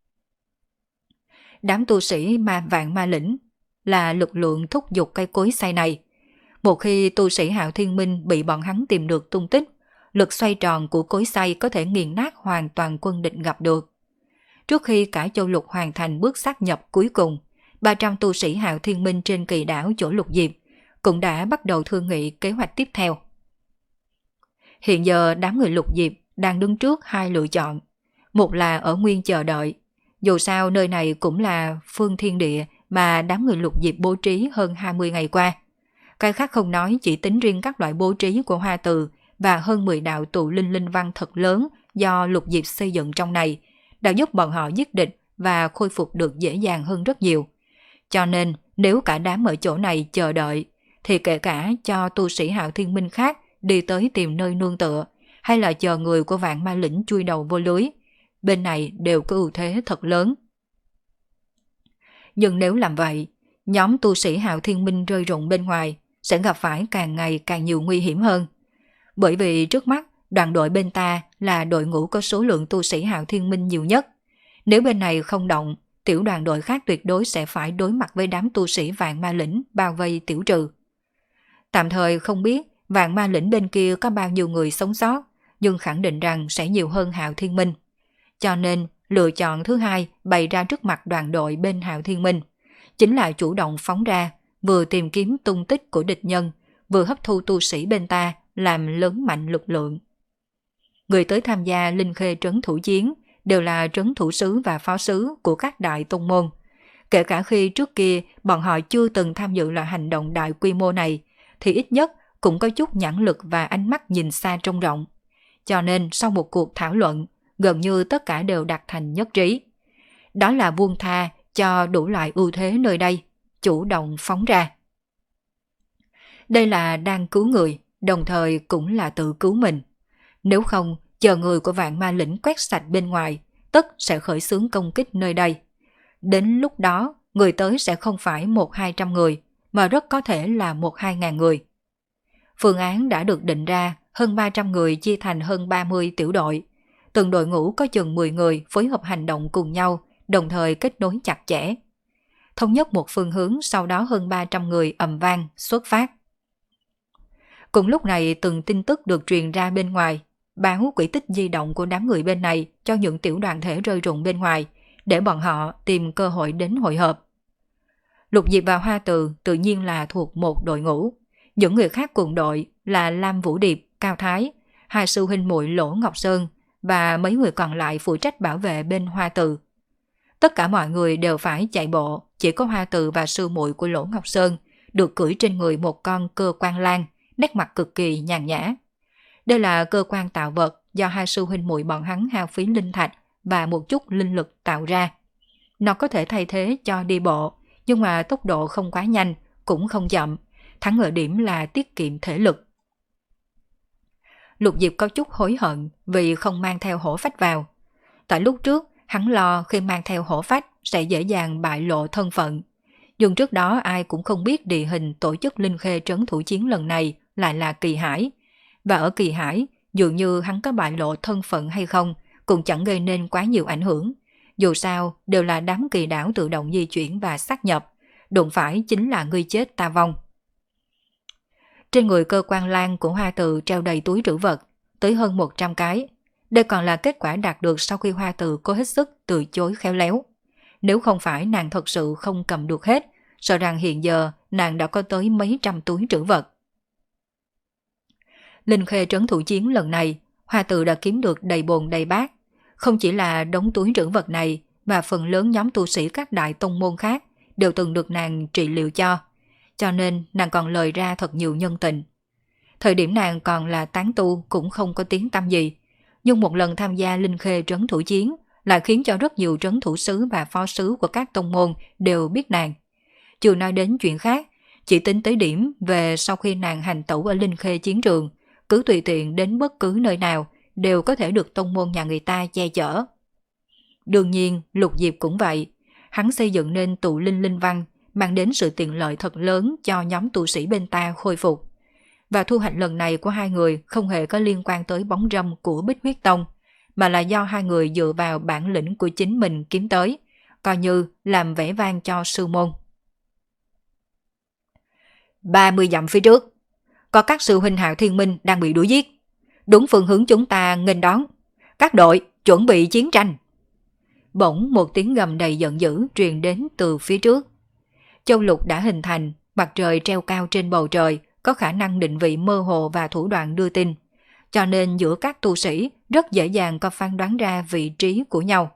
Đám tu sĩ mà Vạn Ma Lĩnh là lực lượng thúc giục cây cối xay này. Một khi tu sĩ Hạo Thiên Minh bị bọn hắn tìm được tung tích, lực xoay tròn của cối xay có thể nghiền nát hoàn toàn quân địch gặp được. Trước khi cả châu lục hoàn thành bước sát nhập cuối cùng, ba trăm tu sĩ Hạo Thiên Minh trên kỳ đảo chỗ Lục Diệp cũng đã bắt đầu thương nghị kế hoạch tiếp theo. Hiện giờ đám người Lục Diệp đang đứng trước hai lựa chọn. Một là ở nguyên chờ đợi. Dù sao nơi này cũng là phương thiên địa mà đám người Lục Diệp bố trí hơn hai mươi ngày qua. Cái khác không nói, chỉ tính riêng các loại bố trí của Hoa Từ và hơn mười đạo tụ linh linh văn thật lớn do Lục Diệp xây dựng trong này đã giúp bọn họ giết địch và khôi phục được dễ dàng hơn rất nhiều. Cho nên nếu cả đám ở chỗ này chờ đợi, thì kể cả cho tu sĩ Hạo Thiên Minh khác đi tới tìm nơi nương tựa, hay là chờ người của Vạn Ma Lĩnh chui đầu vô lưới, bên này đều có ưu thế thật lớn. Nhưng nếu làm vậy, nhóm tu sĩ Hạo Thiên Minh rơi rụng bên ngoài sẽ gặp phải càng ngày càng nhiều nguy hiểm hơn. Bởi vì trước mắt, đoàn đội bên ta là đội ngũ có số lượng tu sĩ Hạo Thiên Minh nhiều nhất. Nếu bên này không động, tiểu đoàn đội khác tuyệt đối sẽ phải đối mặt với đám tu sĩ Vạn Ma Lĩnh bao vây tiểu trừ. Tạm thời không biết Vạn Ma Lĩnh bên kia có bao nhiêu người sống sót, nhưng khẳng định rằng sẽ nhiều hơn Hạo Thiên Minh. Cho nên, lựa chọn thứ hai bày ra trước mặt đoàn đội bên Hạo Thiên Minh, chính là chủ động phóng ra, vừa tìm kiếm tung tích của địch nhân, vừa hấp thu tu sĩ bên ta, làm lớn mạnh lực lượng. Người tới tham gia Linh Khê trấn thủ chiến đều là trấn thủ sứ và phó sứ của các đại tông môn. Kể cả khi trước kia bọn họ chưa từng tham dự là hành động đại quy mô này, thì ít nhất cũng có chút nhãn lực và ánh mắt nhìn xa trông rộng. Cho nên sau một cuộc thảo luận, gần như tất cả đều đạt thành nhất trí. Đó là buông tha cho đủ loại ưu thế nơi đây, chủ động phóng ra. Đây là đang cứu người, đồng thời cũng là tự cứu mình. Nếu không, chờ người của Vạn Ma Lĩnh quét sạch bên ngoài, tất sẽ khởi xướng công kích nơi đây. Đến lúc đó, người tới sẽ không phải một hai trăm người, mà rất có thể là một hai ngàn người. Phương án đã được định ra, hơn ba trăm người chia thành hơn ba mươi tiểu đội. Từng đội ngũ có chừng mười người phối hợp hành động cùng nhau, đồng thời kết nối chặt chẽ. Thống nhất một phương hướng, sau đó hơn ba trăm người ầm vang xuất phát. Cùng lúc này từng tin tức được truyền ra bên ngoài, báo quỹ tích di động của đám người bên này cho những tiểu đoàn thể rơi rụng bên ngoài, để bọn họ tìm cơ hội đến hội hợp. Lục Diệp và Hoa Từ tự nhiên là thuộc một đội ngũ. Những người khác cùng đội là Lam Vũ Điệp, Cao Thái, hai sư huynh muội Lỗ Ngọc Sơn và mấy người còn lại phụ trách bảo vệ bên Hoa Từ. Tất cả mọi người đều phải chạy bộ, chỉ có Hoa Từ và sư muội của Lỗ Ngọc Sơn được cưỡi trên người một con cơ quan lang, nét mặt cực kỳ nhàn nhã. Đây là cơ quan tạo vật do hai sư huynh muội bọn hắn hao phí linh thạch và một chút linh lực tạo ra. Nó có thể thay thế cho đi bộ, nhưng mà tốc độ không quá nhanh, cũng không chậm, thắng ở điểm là tiết kiệm thể lực. Lục Diệp có chút hối hận vì không mang theo hổ phách vào. Tại lúc trước, hắn lo khi mang theo hổ phách sẽ dễ dàng bại lộ thân phận. Nhưng trước đó ai cũng không biết địa hình tổ chức Linh Khê trấn thủ chiến lần này lại là Kỳ Hải. Và ở Kỳ Hải, dường như hắn có bại lộ thân phận hay không cũng chẳng gây nên quá nhiều ảnh hưởng. Dù sao, đều là đám kỳ đảo tự động di chuyển và sát nhập. Đụng phải chính là ngươi chết ta vong. Trên người cơ quan lang của Hoa Từ treo đầy túi trữ vật, tới hơn một trăm cái. Đây còn là kết quả đạt được sau khi Hoa Từ cố hết sức từ chối khéo léo. Nếu không phải nàng thật sự không cầm được hết, sợ rằng hiện giờ nàng đã có tới mấy trăm túi trữ vật. Linh Khê trấn thủ chiến lần này, Hoa Từ đã kiếm được đầy bồn đầy bát. Không chỉ là đống túi trữ vật này, mà phần lớn nhóm tu sĩ các đại tông môn khác đều từng được nàng trị liệu cho. Cho nên nàng còn lời ra thật nhiều nhân tình. Thời điểm nàng còn là tán tu cũng không có tiếng tăm gì. Nhưng một lần tham gia Linh Khê trấn thủ chiến lại khiến cho rất nhiều trấn thủ sứ và phó sứ của các tông môn đều biết nàng. Chưa nói đến chuyện khác, chỉ tính tới điểm về sau khi nàng hành tẩu ở Linh Khê chiến trường, cứ tùy tiện đến bất cứ nơi nào đều có thể được tông môn nhà người ta che chở. Đương nhiên, Lục Diệp cũng vậy. Hắn xây dựng nên tụ linh linh văn, mang đến sự tiện lợi thật lớn cho nhóm tu sĩ bên ta khôi phục. Và thu hoạch lần này của hai người không hề có liên quan tới bóng râm của Bích Huyết Tông, mà là do hai người dựa vào bản lĩnh của chính mình kiếm tới, coi như làm vẻ vang cho sư môn. ba mươi dặm phía trước, có các sư huynh Hạo Thiên Minh đang bị đuổi giết. Đúng phương hướng chúng ta nghênh đón. Các đội chuẩn bị chiến tranh. Bỗng một tiếng gầm đầy giận dữ truyền đến từ phía trước. Châu lục đã hình thành, mặt trời treo cao trên bầu trời, có khả năng định vị mơ hồ và thủ đoạn đưa tin. Cho nên giữa các tu sĩ rất dễ dàng có phán đoán ra vị trí của nhau.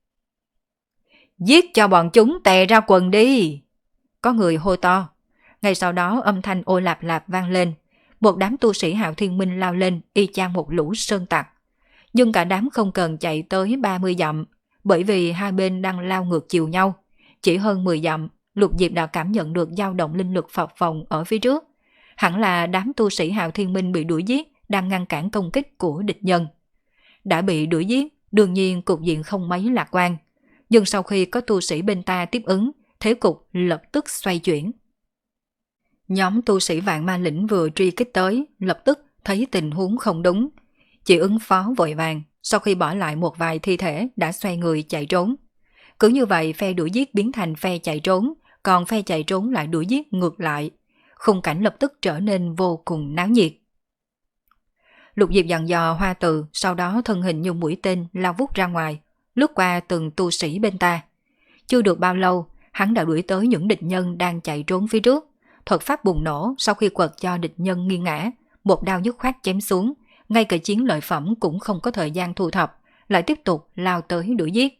Giết cho bọn chúng tè ra quần đi! Có người hô to. Ngay sau đó âm thanh ô lạp lạp vang lên. Một đám tu sĩ Hạo Thiên Minh lao lên y chang một lũ sơn tặc. Nhưng cả đám không cần chạy tới ba mươi dặm, bởi vì hai bên đang lao ngược chiều nhau. Chỉ hơn mười dặm, Lục Diệp đã cảm nhận được dao động linh lực phập phồng ở phía trước. Hẳn là đám tu sĩ Hạo Thiên Minh bị đuổi giết đang ngăn cản công kích của địch nhân. Đã bị đuổi giết, đương nhiên cục diện không mấy lạc quan. Nhưng sau khi có tu sĩ bên ta tiếp ứng, thế cục lập tức xoay chuyển. Nhóm tu sĩ Vạn Ma Lĩnh vừa truy kích tới, lập tức thấy tình huống không đúng. Chỉ ứng phó vội vàng, sau khi bỏ lại một vài thi thể đã xoay người chạy trốn. Cứ như vậy phe đuổi giết biến thành phe chạy trốn, còn phe chạy trốn lại đuổi giết ngược lại. Khung cảnh lập tức trở nên vô cùng náo nhiệt. Lục Diệp dặn dò Hoa Từ, sau đó thân hình như mũi tên lao vút ra ngoài, lướt qua từng tu sĩ bên ta. Chưa được bao lâu, hắn đã đuổi tới những địch nhân đang chạy trốn phía trước. Thuật pháp bùng nổ sau khi quật cho địch nhân nghiêng ngã, một đao dứt khoát chém xuống, ngay cả chiến lợi phẩm cũng không có thời gian thu thập, lại tiếp tục lao tới đuổi giết.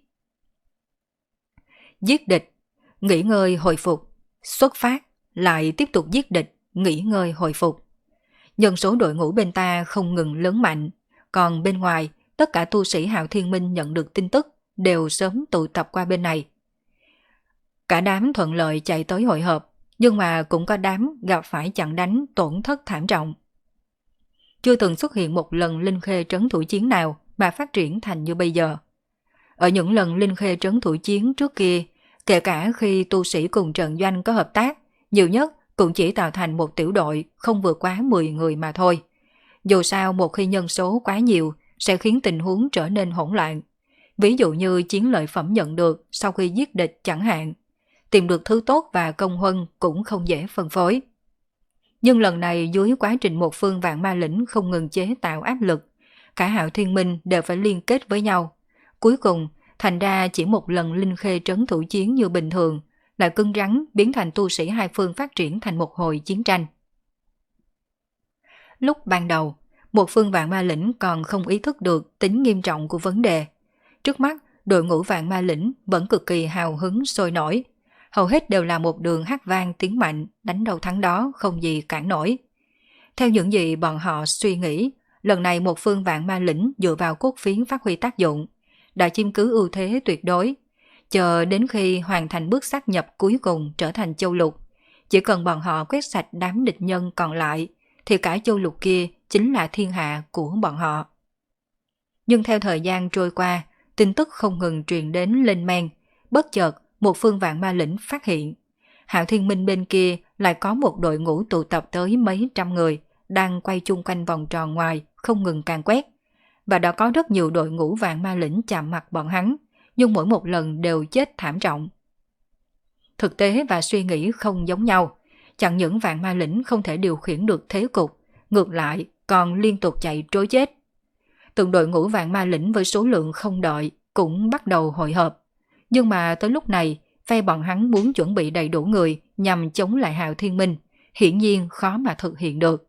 Giết địch, nghỉ ngơi hồi phục, xuất phát, lại tiếp tục giết địch, nghỉ ngơi hồi phục. Nhân số đội ngũ bên ta không ngừng lớn mạnh, còn bên ngoài, tất cả tu sĩ Hạo Thiên Minh nhận được tin tức đều sớm tụ tập qua bên này. Cả đám thuận lợi chạy tới hội hợp, nhưng mà cũng có đám gặp phải chặn đánh tổn thất thảm trọng. Chưa từng xuất hiện một lần Linh Khê trấn thủ chiến nào mà phát triển thành như bây giờ. Ở những lần Linh Khê trấn thủ chiến trước kia, kể cả khi tu sĩ cùng trận doanh có hợp tác, nhiều nhất cũng chỉ tạo thành một tiểu đội không vượt quá mười người mà thôi. Dù sao một khi nhân số quá nhiều sẽ khiến tình huống trở nên hỗn loạn. Ví dụ như chiến lợi phẩm nhận được sau khi giết địch chẳng hạn. Tìm được thứ tốt và công huân cũng không dễ phân phối. Nhưng lần này dưới quá trình một phương Vạn Ma Lĩnh không ngừng chế tạo áp lực, cả Hạo Thiên Minh đều phải liên kết với nhau. Cuối cùng, thành ra chỉ một lần Linh Khê trấn thủ chiến như bình thường, lại cứng rắn biến thành tu sĩ hai phương phát triển thành một hồi chiến tranh. Lúc ban đầu, một phương Vạn Ma Lĩnh còn không ý thức được tính nghiêm trọng của vấn đề. Trước mắt, đội ngũ vạn ma lĩnh vẫn cực kỳ hào hứng sôi nổi. Hầu hết đều là một đường hát vang tiếng mạnh, đánh đâu thắng đó, không gì cản nổi. Theo những gì bọn họ suy nghĩ, lần này một phương vạn ma lĩnh dựa vào cốt phiến phát huy tác dụng, đã chiếm cứ ưu thế tuyệt đối. Chờ đến khi hoàn thành bước sát nhập cuối cùng trở thành châu lục, chỉ cần bọn họ quét sạch đám địch nhân còn lại, thì cả châu lục kia chính là thiên hạ của bọn họ. Nhưng theo thời gian trôi qua, tin tức không ngừng truyền đến lên men. Bất chợt, một phương vạn ma lĩnh phát hiện. Hạo Thiên Minh bên kia lại có một đội ngũ tụ tập tới mấy trăm người, đang quay chung quanh vòng tròn ngoài, không ngừng càn quét. Và đã có rất nhiều đội ngũ vạn ma lĩnh chạm mặt bọn hắn, nhưng mỗi một lần đều chết thảm trọng. Thực tế và suy nghĩ không giống nhau. Chẳng những vạn ma lĩnh không thể điều khiển được thế cục, ngược lại còn liên tục chạy trối chết. Từng đội ngũ vạn ma lĩnh với số lượng không đợi cũng bắt đầu hội hợp. Nhưng mà tới lúc này, phe bọn hắn muốn chuẩn bị đầy đủ người nhằm chống lại Hạo Thiên Minh, hiển nhiên khó mà thực hiện được.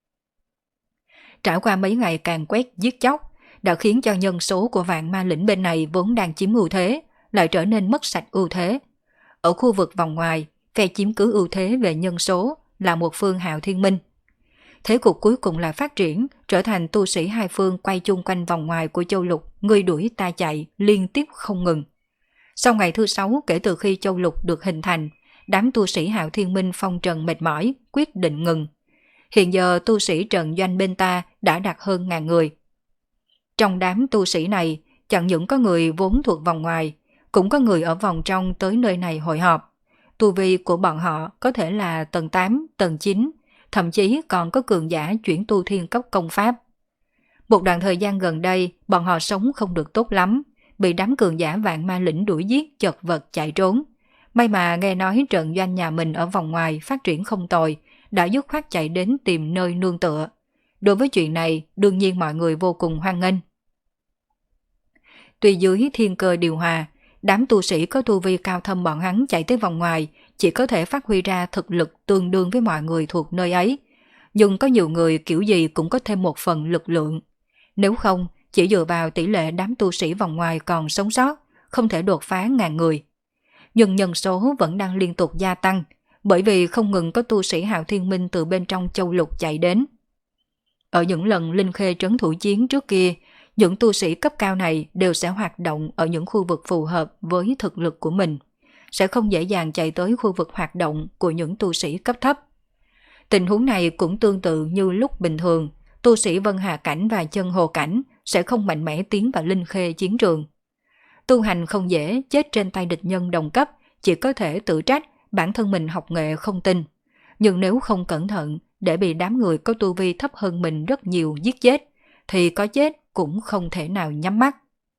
Trải qua mấy ngày càn quét giết chóc, đã khiến cho nhân số của vạn ma lĩnh bên này vốn đang chiếm ưu thế, lại trở nên mất sạch ưu thế. Ở khu vực vòng ngoài, phe chiếm cứ ưu thế về nhân số là một phương Hạo Thiên Minh. Thế cục cuối cùng là phát triển, trở thành tu sĩ hai phương quay chung quanh vòng ngoài của châu lục, người đuổi ta chạy liên tiếp không ngừng. Sau ngày thứ sáu kể từ khi châu lục được hình thành, đám tu sĩ Hạo Thiên Minh phong trần mệt mỏi, quyết định ngừng. Hiện giờ tu sĩ trận doanh bên ta đã đạt hơn ngàn người. Trong đám tu sĩ này, chẳng những có người vốn thuộc vòng ngoài, cũng có người ở vòng trong tới nơi này hội họp. Tu vi của bọn họ có thể là tầng tám, tầng chín, thậm chí còn có cường giả chuyển tu thiên cấp công pháp. Một đoạn thời gian gần đây, bọn họ sống không được tốt lắm, bị đám cường giả vạn ma lĩnh đuổi giết chật vật chạy trốn. May mà nghe nói trận doanh nhà mình ở vòng ngoài phát triển không tồi, đã dứt khoát chạy đến tìm nơi nương tựa. Đối với chuyện này, đương nhiên mọi người vô cùng hoan nghênh. Tuy dưới thiên cơ điều hòa, đám tu sĩ có tu vi cao thâm bọn hắn chạy tới vòng ngoài chỉ có thể phát huy ra thực lực tương đương với mọi người thuộc nơi ấy. Nhưng có nhiều người kiểu gì cũng có thêm một phần lực lượng. Nếu không, chỉ dựa vào tỷ lệ đám tu sĩ vòng ngoài còn sống sót, không thể đột phá ngàn người. Nhưng nhân số vẫn đang liên tục gia tăng, bởi vì không ngừng có tu sĩ Hạo Thiên Minh từ bên trong châu lục chạy đến. Ở những lần Linh Khê trấn thủ chiến trước kia, những tu sĩ cấp cao này đều sẽ hoạt động ở những khu vực phù hợp với thực lực của mình, sẽ không dễ dàng chạy tới khu vực hoạt động của những tu sĩ cấp thấp. Tình huống này cũng tương tự như lúc bình thường, tu sĩ Vân Hà Cảnh và Chân Hồ Cảnh sẽ không mạnh mẽ tiến vào Linh Khê chiến trường. Tu hành không dễ, chết trên tay địch nhân đồng cấp, chỉ có thể tự trách bản thân mình học nghệ không tinh. Nhưng nếu không cẩn thận, để bị đám người có tu vi thấp hơn mình rất nhiều giết chết, thì có chết cũng không thể nào nhắm mắt.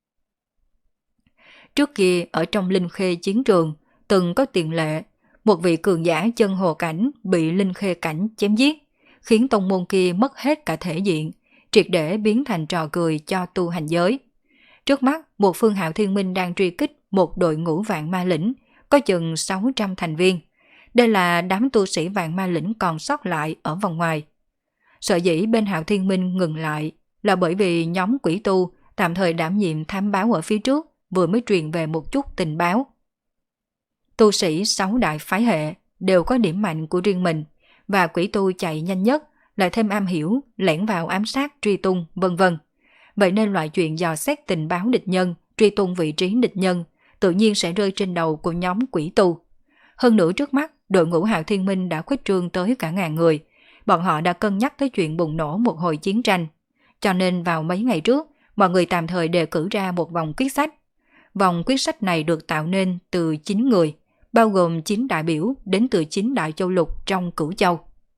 Trước kia ở trong Linh Khê chiến trường, từng có tiền lệ, một vị cường giả Chân Hồ Cảnh bị Linh Khê Cảnh chém giết, khiến tông môn kia mất hết cả thể diện, triệt để biến thành trò cười cho tu hành giới. Trước mắt, một phương Hạo Thiên Minh đang truy kích một đội ngũ vạn ma lĩnh, có chừng sáu trăm thành viên. Đây là đám tu sĩ vạn ma lĩnh còn sót lại ở vòng ngoài. Sở dĩ bên Hạo Thiên Minh ngừng lại là bởi vì nhóm quỷ tu tạm thời đảm nhiệm thám báo ở phía trước vừa mới truyền về một chút tình báo. Tu sĩ sáu đại phái hệ đều có điểm mạnh của riêng mình, và quỷ tu chạy nhanh nhất lại thêm am hiểu, lẻn vào ám sát truy tung, vân vân. Vậy nên loại chuyện dò xét tình báo địch nhân, truy tung vị trí địch nhân tự nhiên sẽ rơi trên đầu của nhóm quỷ tu. Hơn nữa trước mắt, đội ngũ Hạo Thiên Minh đã khuếch trương tới cả ngàn người. Bọn họ đã cân nhắc tới chuyện bùng nổ một hồi chiến tranh. Cho nên vào mấy ngày trước, mọi người tạm thời đề cử ra một vòng quyết sách. Vòng quyết sách này được tạo nên từ chín người, bao gồm chín đại biểu đến từ chín đại châu lục trong Cửu Châu.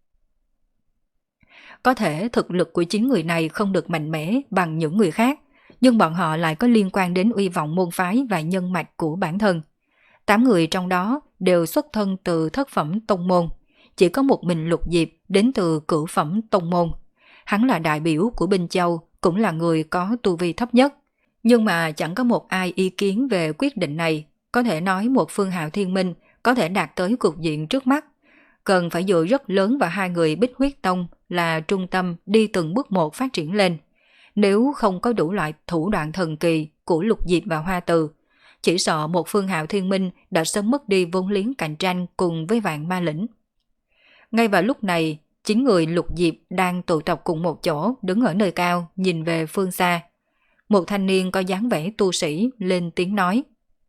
Có thể thực lực của chín người này không được mạnh mẽ bằng những người khác, nhưng bọn họ lại có liên quan đến uy vọng môn phái và nhân mạch của bản thân. Tám người trong đó đều xuất thân từ thất phẩm tông môn, chỉ có một mình Lục Diệp đến từ cửu phẩm tông môn. Hắn là đại biểu của Binh Châu, cũng là người có tu vi thấp nhất. Nhưng mà chẳng có một ai ý kiến về quyết định này. Có thể nói một phương Hạo Thiên Minh có thể đạt tới cục diện trước mắt, cần phải dựa rất lớn vào hai người Bích Huyết Tông là trung tâm đi từng bước một phát triển lên. Nếu không có đủ loại thủ đoạn thần kỳ của Lục Diệp và Hoa Từ, chỉ sợ một phương Hạo Thiên Minh đã sớm mất đi vốn liếng cạnh tranh cùng với Vạn Ma Lĩnh. Ngay vào lúc này, chín người Lục Diệp đang tụ tập cùng một chỗ, đứng ở nơi cao, nhìn về phương xa. Một thanh niên có dáng vẻ tu sĩ lên tiếng nói.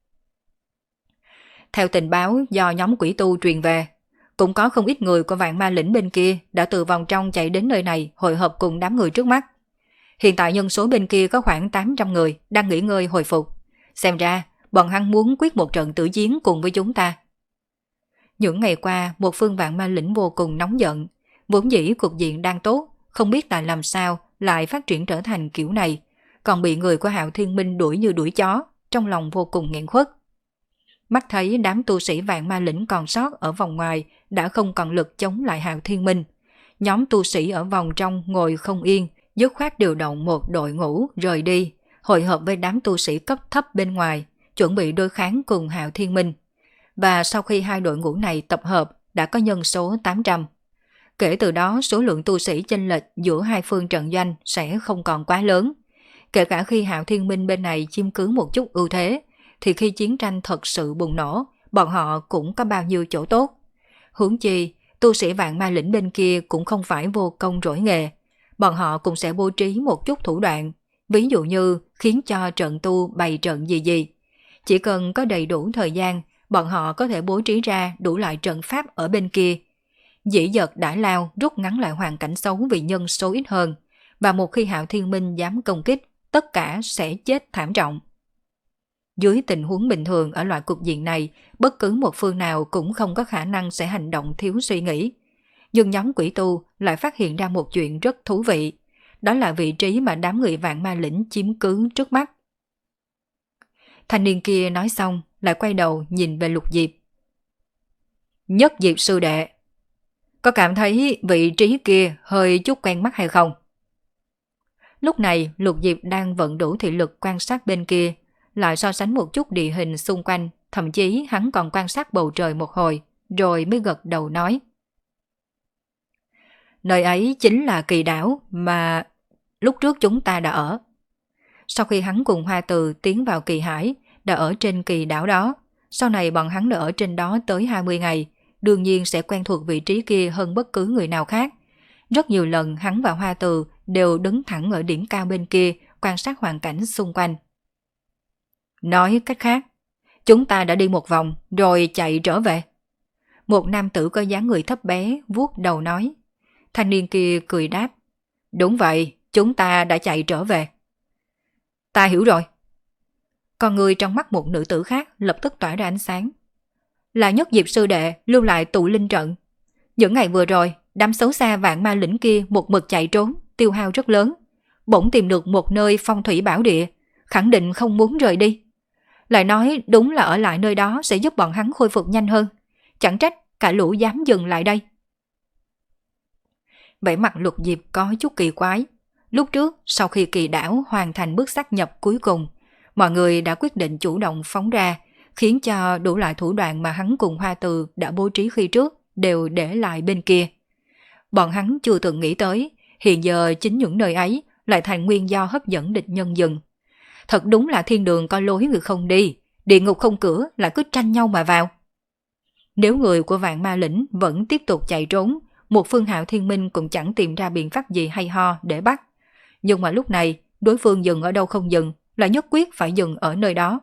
Theo tình báo do nhóm quỷ tu truyền về, cũng có không ít người của Vạn Ma Lĩnh bên kia đã từ vòng trong chạy đến nơi này hội họp cùng đám người trước mắt. Hiện tại nhân số bên kia có khoảng tám trăm người đang nghỉ ngơi hồi phục. Xem ra, bọn hắn muốn quyết một trận tử chiến cùng với chúng ta. Những ngày qua, một phương Vạn Ma Lĩnh vô cùng nóng giận. Vốn dĩ cục diện đang tốt, không biết tại làm sao lại phát triển trở thành kiểu này, còn bị người của Hạo Thiên Minh đuổi như đuổi chó, trong lòng vô cùng nghẹn khuất. Mắt thấy đám tu sĩ Vạn Ma Lĩnh còn sót ở vòng ngoài đã không còn lực chống lại Hạo Thiên Minh. Nhóm tu sĩ ở vòng trong ngồi không yên, dứt khoát điều động một đội ngũ rời đi, hội hợp với đám tu sĩ cấp thấp bên ngoài, chuẩn bị đối kháng cùng Hạo Thiên Minh. Và sau khi hai đội ngũ này tập hợp đã có nhân số tám trăm. Kể từ đó số lượng tu sĩ chênh lệch giữa hai phương trận doanh sẽ không còn quá lớn. Kể cả khi Hạo Thiên Minh bên này chiếm cứ một chút ưu thế, thì khi chiến tranh thật sự bùng nổ, bọn họ cũng có bao nhiêu chỗ tốt. Huống chi, tu sĩ Vạn Ma Lĩnh bên kia cũng không phải vô công rỗi nghề. Bọn họ cũng sẽ bố trí một chút thủ đoạn, ví dụ như khiến cho trận tu bày trận gì gì. Chỉ cần có đầy đủ thời gian, bọn họ có thể bố trí ra đủ loại trận pháp ở bên kia. Dĩ dật đã lao rút ngắn lại hoàn cảnh xấu vì nhân số ít hơn, và một khi Hạo Thiên Minh dám công kích, tất cả sẽ chết thảm trọng. Dưới tình huống bình thường ở loại cục diện này, bất cứ một phương nào cũng không có khả năng sẽ hành động thiếu suy nghĩ. Nhưng nhóm quỷ tu lại phát hiện ra một chuyện rất thú vị, đó là vị trí mà đám người Vạn Ma Lĩnh chiếm cứ trước mắt. Thanh niên kia nói xong, lại quay đầu nhìn về Lục Diệp. Nhất Diệp sư đệ, có cảm thấy vị trí kia hơi chút quen mắt hay không? Lúc này Lục Diệp đang vận đủ thị lực quan sát bên kia, lại so sánh một chút địa hình xung quanh, thậm chí hắn còn quan sát bầu trời một hồi, rồi mới gật đầu nói. Nơi ấy chính là kỳ đảo mà lúc trước chúng ta đã ở. Sau khi hắn cùng Hoa Từ tiến vào kỳ hải, đã ở trên kỳ đảo đó, sau này bọn hắn đã ở trên đó tới hai mươi ngày, đương nhiên sẽ quen thuộc vị trí kia hơn bất cứ người nào khác. Rất nhiều lần hắn và Hoa Từ đều đứng thẳng ở điểm cao bên kia, quan sát hoàn cảnh xung quanh. Nói cách khác, chúng ta đã đi một vòng rồi chạy trở về. Một nam tử có dáng người thấp bé vuốt đầu nói. Thanh niên kia cười đáp. Đúng vậy, chúng ta đã chạy trở về. Ta hiểu rồi. Còn người trong mắt một nữ tử khác lập tức tỏa ra ánh sáng. Là Nhất Diệp sư đệ lưu lại tụ linh trận. Những ngày vừa rồi, đám xấu xa Vạn Ma Lĩnh kia một mực chạy trốn, tiêu hao rất lớn. Bỗng tìm được một nơi phong thủy bảo địa, khẳng định không muốn rời đi. Lại nói đúng là ở lại nơi đó sẽ giúp bọn hắn khôi phục nhanh hơn. Chẳng trách cả lũ dám dừng lại đây. Vẻ mặt Lục Diệp có chút kỳ quái. Lúc trước, sau khi kỳ đảo hoàn thành bước xác nhập cuối cùng, mọi người đã quyết định chủ động phóng ra, khiến cho đủ loại thủ đoạn mà hắn cùng Hoa Từ đã bố trí khi trước đều để lại bên kia. Bọn hắn chưa từng nghĩ tới, hiện giờ chính những nơi ấy lại thành nguyên do hấp dẫn địch nhân dừng. Thật đúng là thiên đường có lối người không đi, địa ngục không cửa lại cứ tranh nhau mà vào. Nếu người của Vạn Ma Lĩnh vẫn tiếp tục chạy trốn, một phương Hạo Thiên Minh cũng chẳng tìm ra biện pháp gì hay ho để bắt. Nhưng mà lúc này, đối phương dừng ở đâu không dừng, là nhất quyết phải dừng ở nơi đó.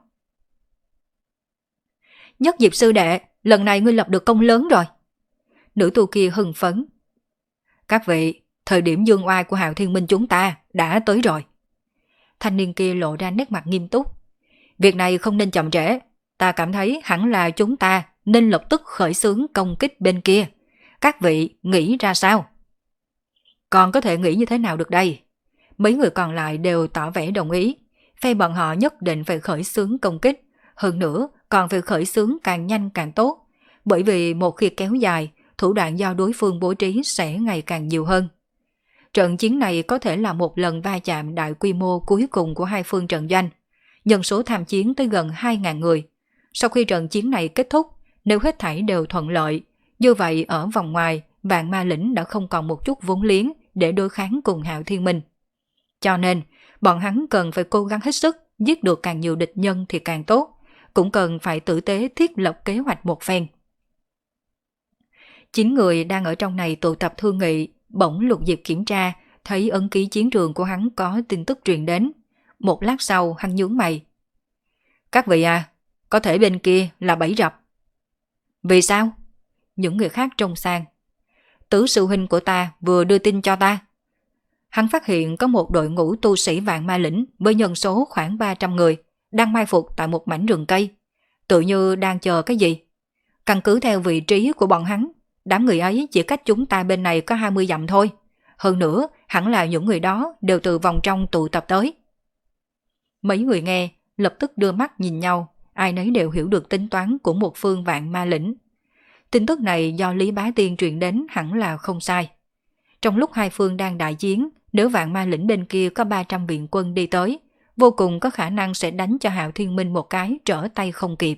Nhất Diệp sư đệ, lần này ngươi lập được công lớn rồi. Nữ tu kia hưng phấn. Các vị, thời điểm dương oai của Hạo Thiên Minh chúng ta đã tới rồi. Thanh niên kia lộ ra nét mặt nghiêm túc. Việc này không nên chậm trễ. Ta cảm thấy hẳn là chúng ta nên lập tức khởi xướng công kích bên kia. Các vị nghĩ ra sao? Còn có thể nghĩ như thế nào được đây? Mấy người còn lại đều tỏ vẻ đồng ý. Phe bọn họ nhất định phải khởi xướng công kích. Hơn nữa còn phải khởi xướng càng nhanh càng tốt. Bởi vì một khi kéo dài, thủ đoạn do đối phương bố trí sẽ ngày càng nhiều hơn. Trận chiến này có thể là một lần va chạm đại quy mô cuối cùng của hai phương trận doanh. Nhân số tham chiến tới gần hai nghìn người. Sau khi trận chiến này kết thúc, nếu hết thảy đều thuận lợi, như vậy ở vòng ngoài, Vạn Ma Lĩnh đã không còn một chút vốn liếng để đối kháng cùng Hạo Thiên Minh. Cho nên, Bọn hắn cần phải cố gắng hết sức, giết được càng nhiều địch nhân thì càng tốt, cũng cần phải tử tế thiết lập kế hoạch một phen. Chín người đang ở trong này tụ tập thương nghị, bỗng Lục Diệp kiểm tra, thấy ấn ký chiến trường của hắn có tin tức truyền đến. Một lát sau hắn nhướng mày. Các vị à, có thể bên kia là bẫy rập. Vì sao? Những người khác trông sang. Tứ sư huynh của ta vừa đưa tin cho ta. Hắn phát hiện có một đội ngũ tu sĩ Vạn Ma Lĩnh với nhân số khoảng ba trăm người đang mai phục tại một mảnh rừng cây. Tự như đang chờ cái gì. Căn cứ theo vị trí của bọn hắn, đám người ấy chỉ cách chúng ta bên này có hai mươi dặm thôi. Hơn nữa, hẳn là những người đó đều từ vòng trong tụ tập tới. Mấy người nghe, lập tức đưa mắt nhìn nhau, ai nấy đều hiểu được tính toán của một phương Vạn Ma Lĩnh. Tin tức này do Lý Bá Tiên truyền đến hẳn là không sai. Trong lúc hai phương đang đại chiến, nếu Vạn Ma Lĩnh bên kia có ba trăm viện quân đi tới, vô cùng có khả năng sẽ đánh cho Hạo Thiên Minh một cái trở tay không kịp.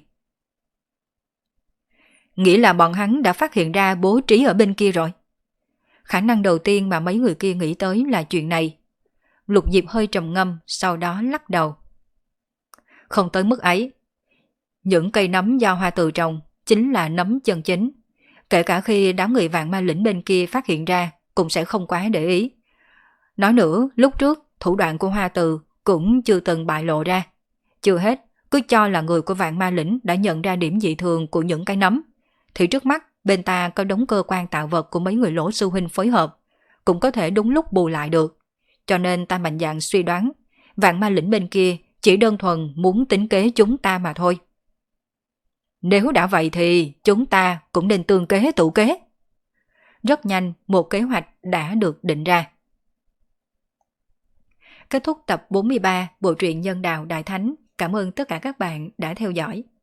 Nghĩ là bọn hắn đã phát hiện ra bố trí ở bên kia rồi. Khả năng đầu tiên mà mấy người kia nghĩ tới là chuyện này. Lục Diệp hơi trầm ngâm, sau đó lắc đầu. Không tới mức ấy. Những cây nấm do Hoa Từ trồng chính là nấm chân chính. Kể cả khi đám người Vạn Ma Lĩnh bên kia phát hiện ra, cũng sẽ không quá để ý. Nói nữa, lúc trước, thủ đoạn của Hoa Từ cũng chưa từng bại lộ ra. Chưa hết, cứ cho là người của Vạn Ma Lĩnh đã nhận ra điểm dị thường của những cái nấm. Thì trước mắt, bên ta có đống cơ quan tạo vật của mấy người Lỗ sư huynh phối hợp, cũng có thể đúng lúc bù lại được. Cho nên ta mạnh dạn suy đoán, Vạn Ma Lĩnh bên kia chỉ đơn thuần muốn tính kế chúng ta mà thôi. Nếu đã vậy thì chúng ta cũng nên tương kế tụ kế. Rất nhanh, một kế hoạch đã được định ra. Kết thúc tập bốn mươi ba Bộ truyện Nhân Đạo Đại Thánh. Cảm ơn tất cả các bạn đã theo dõi.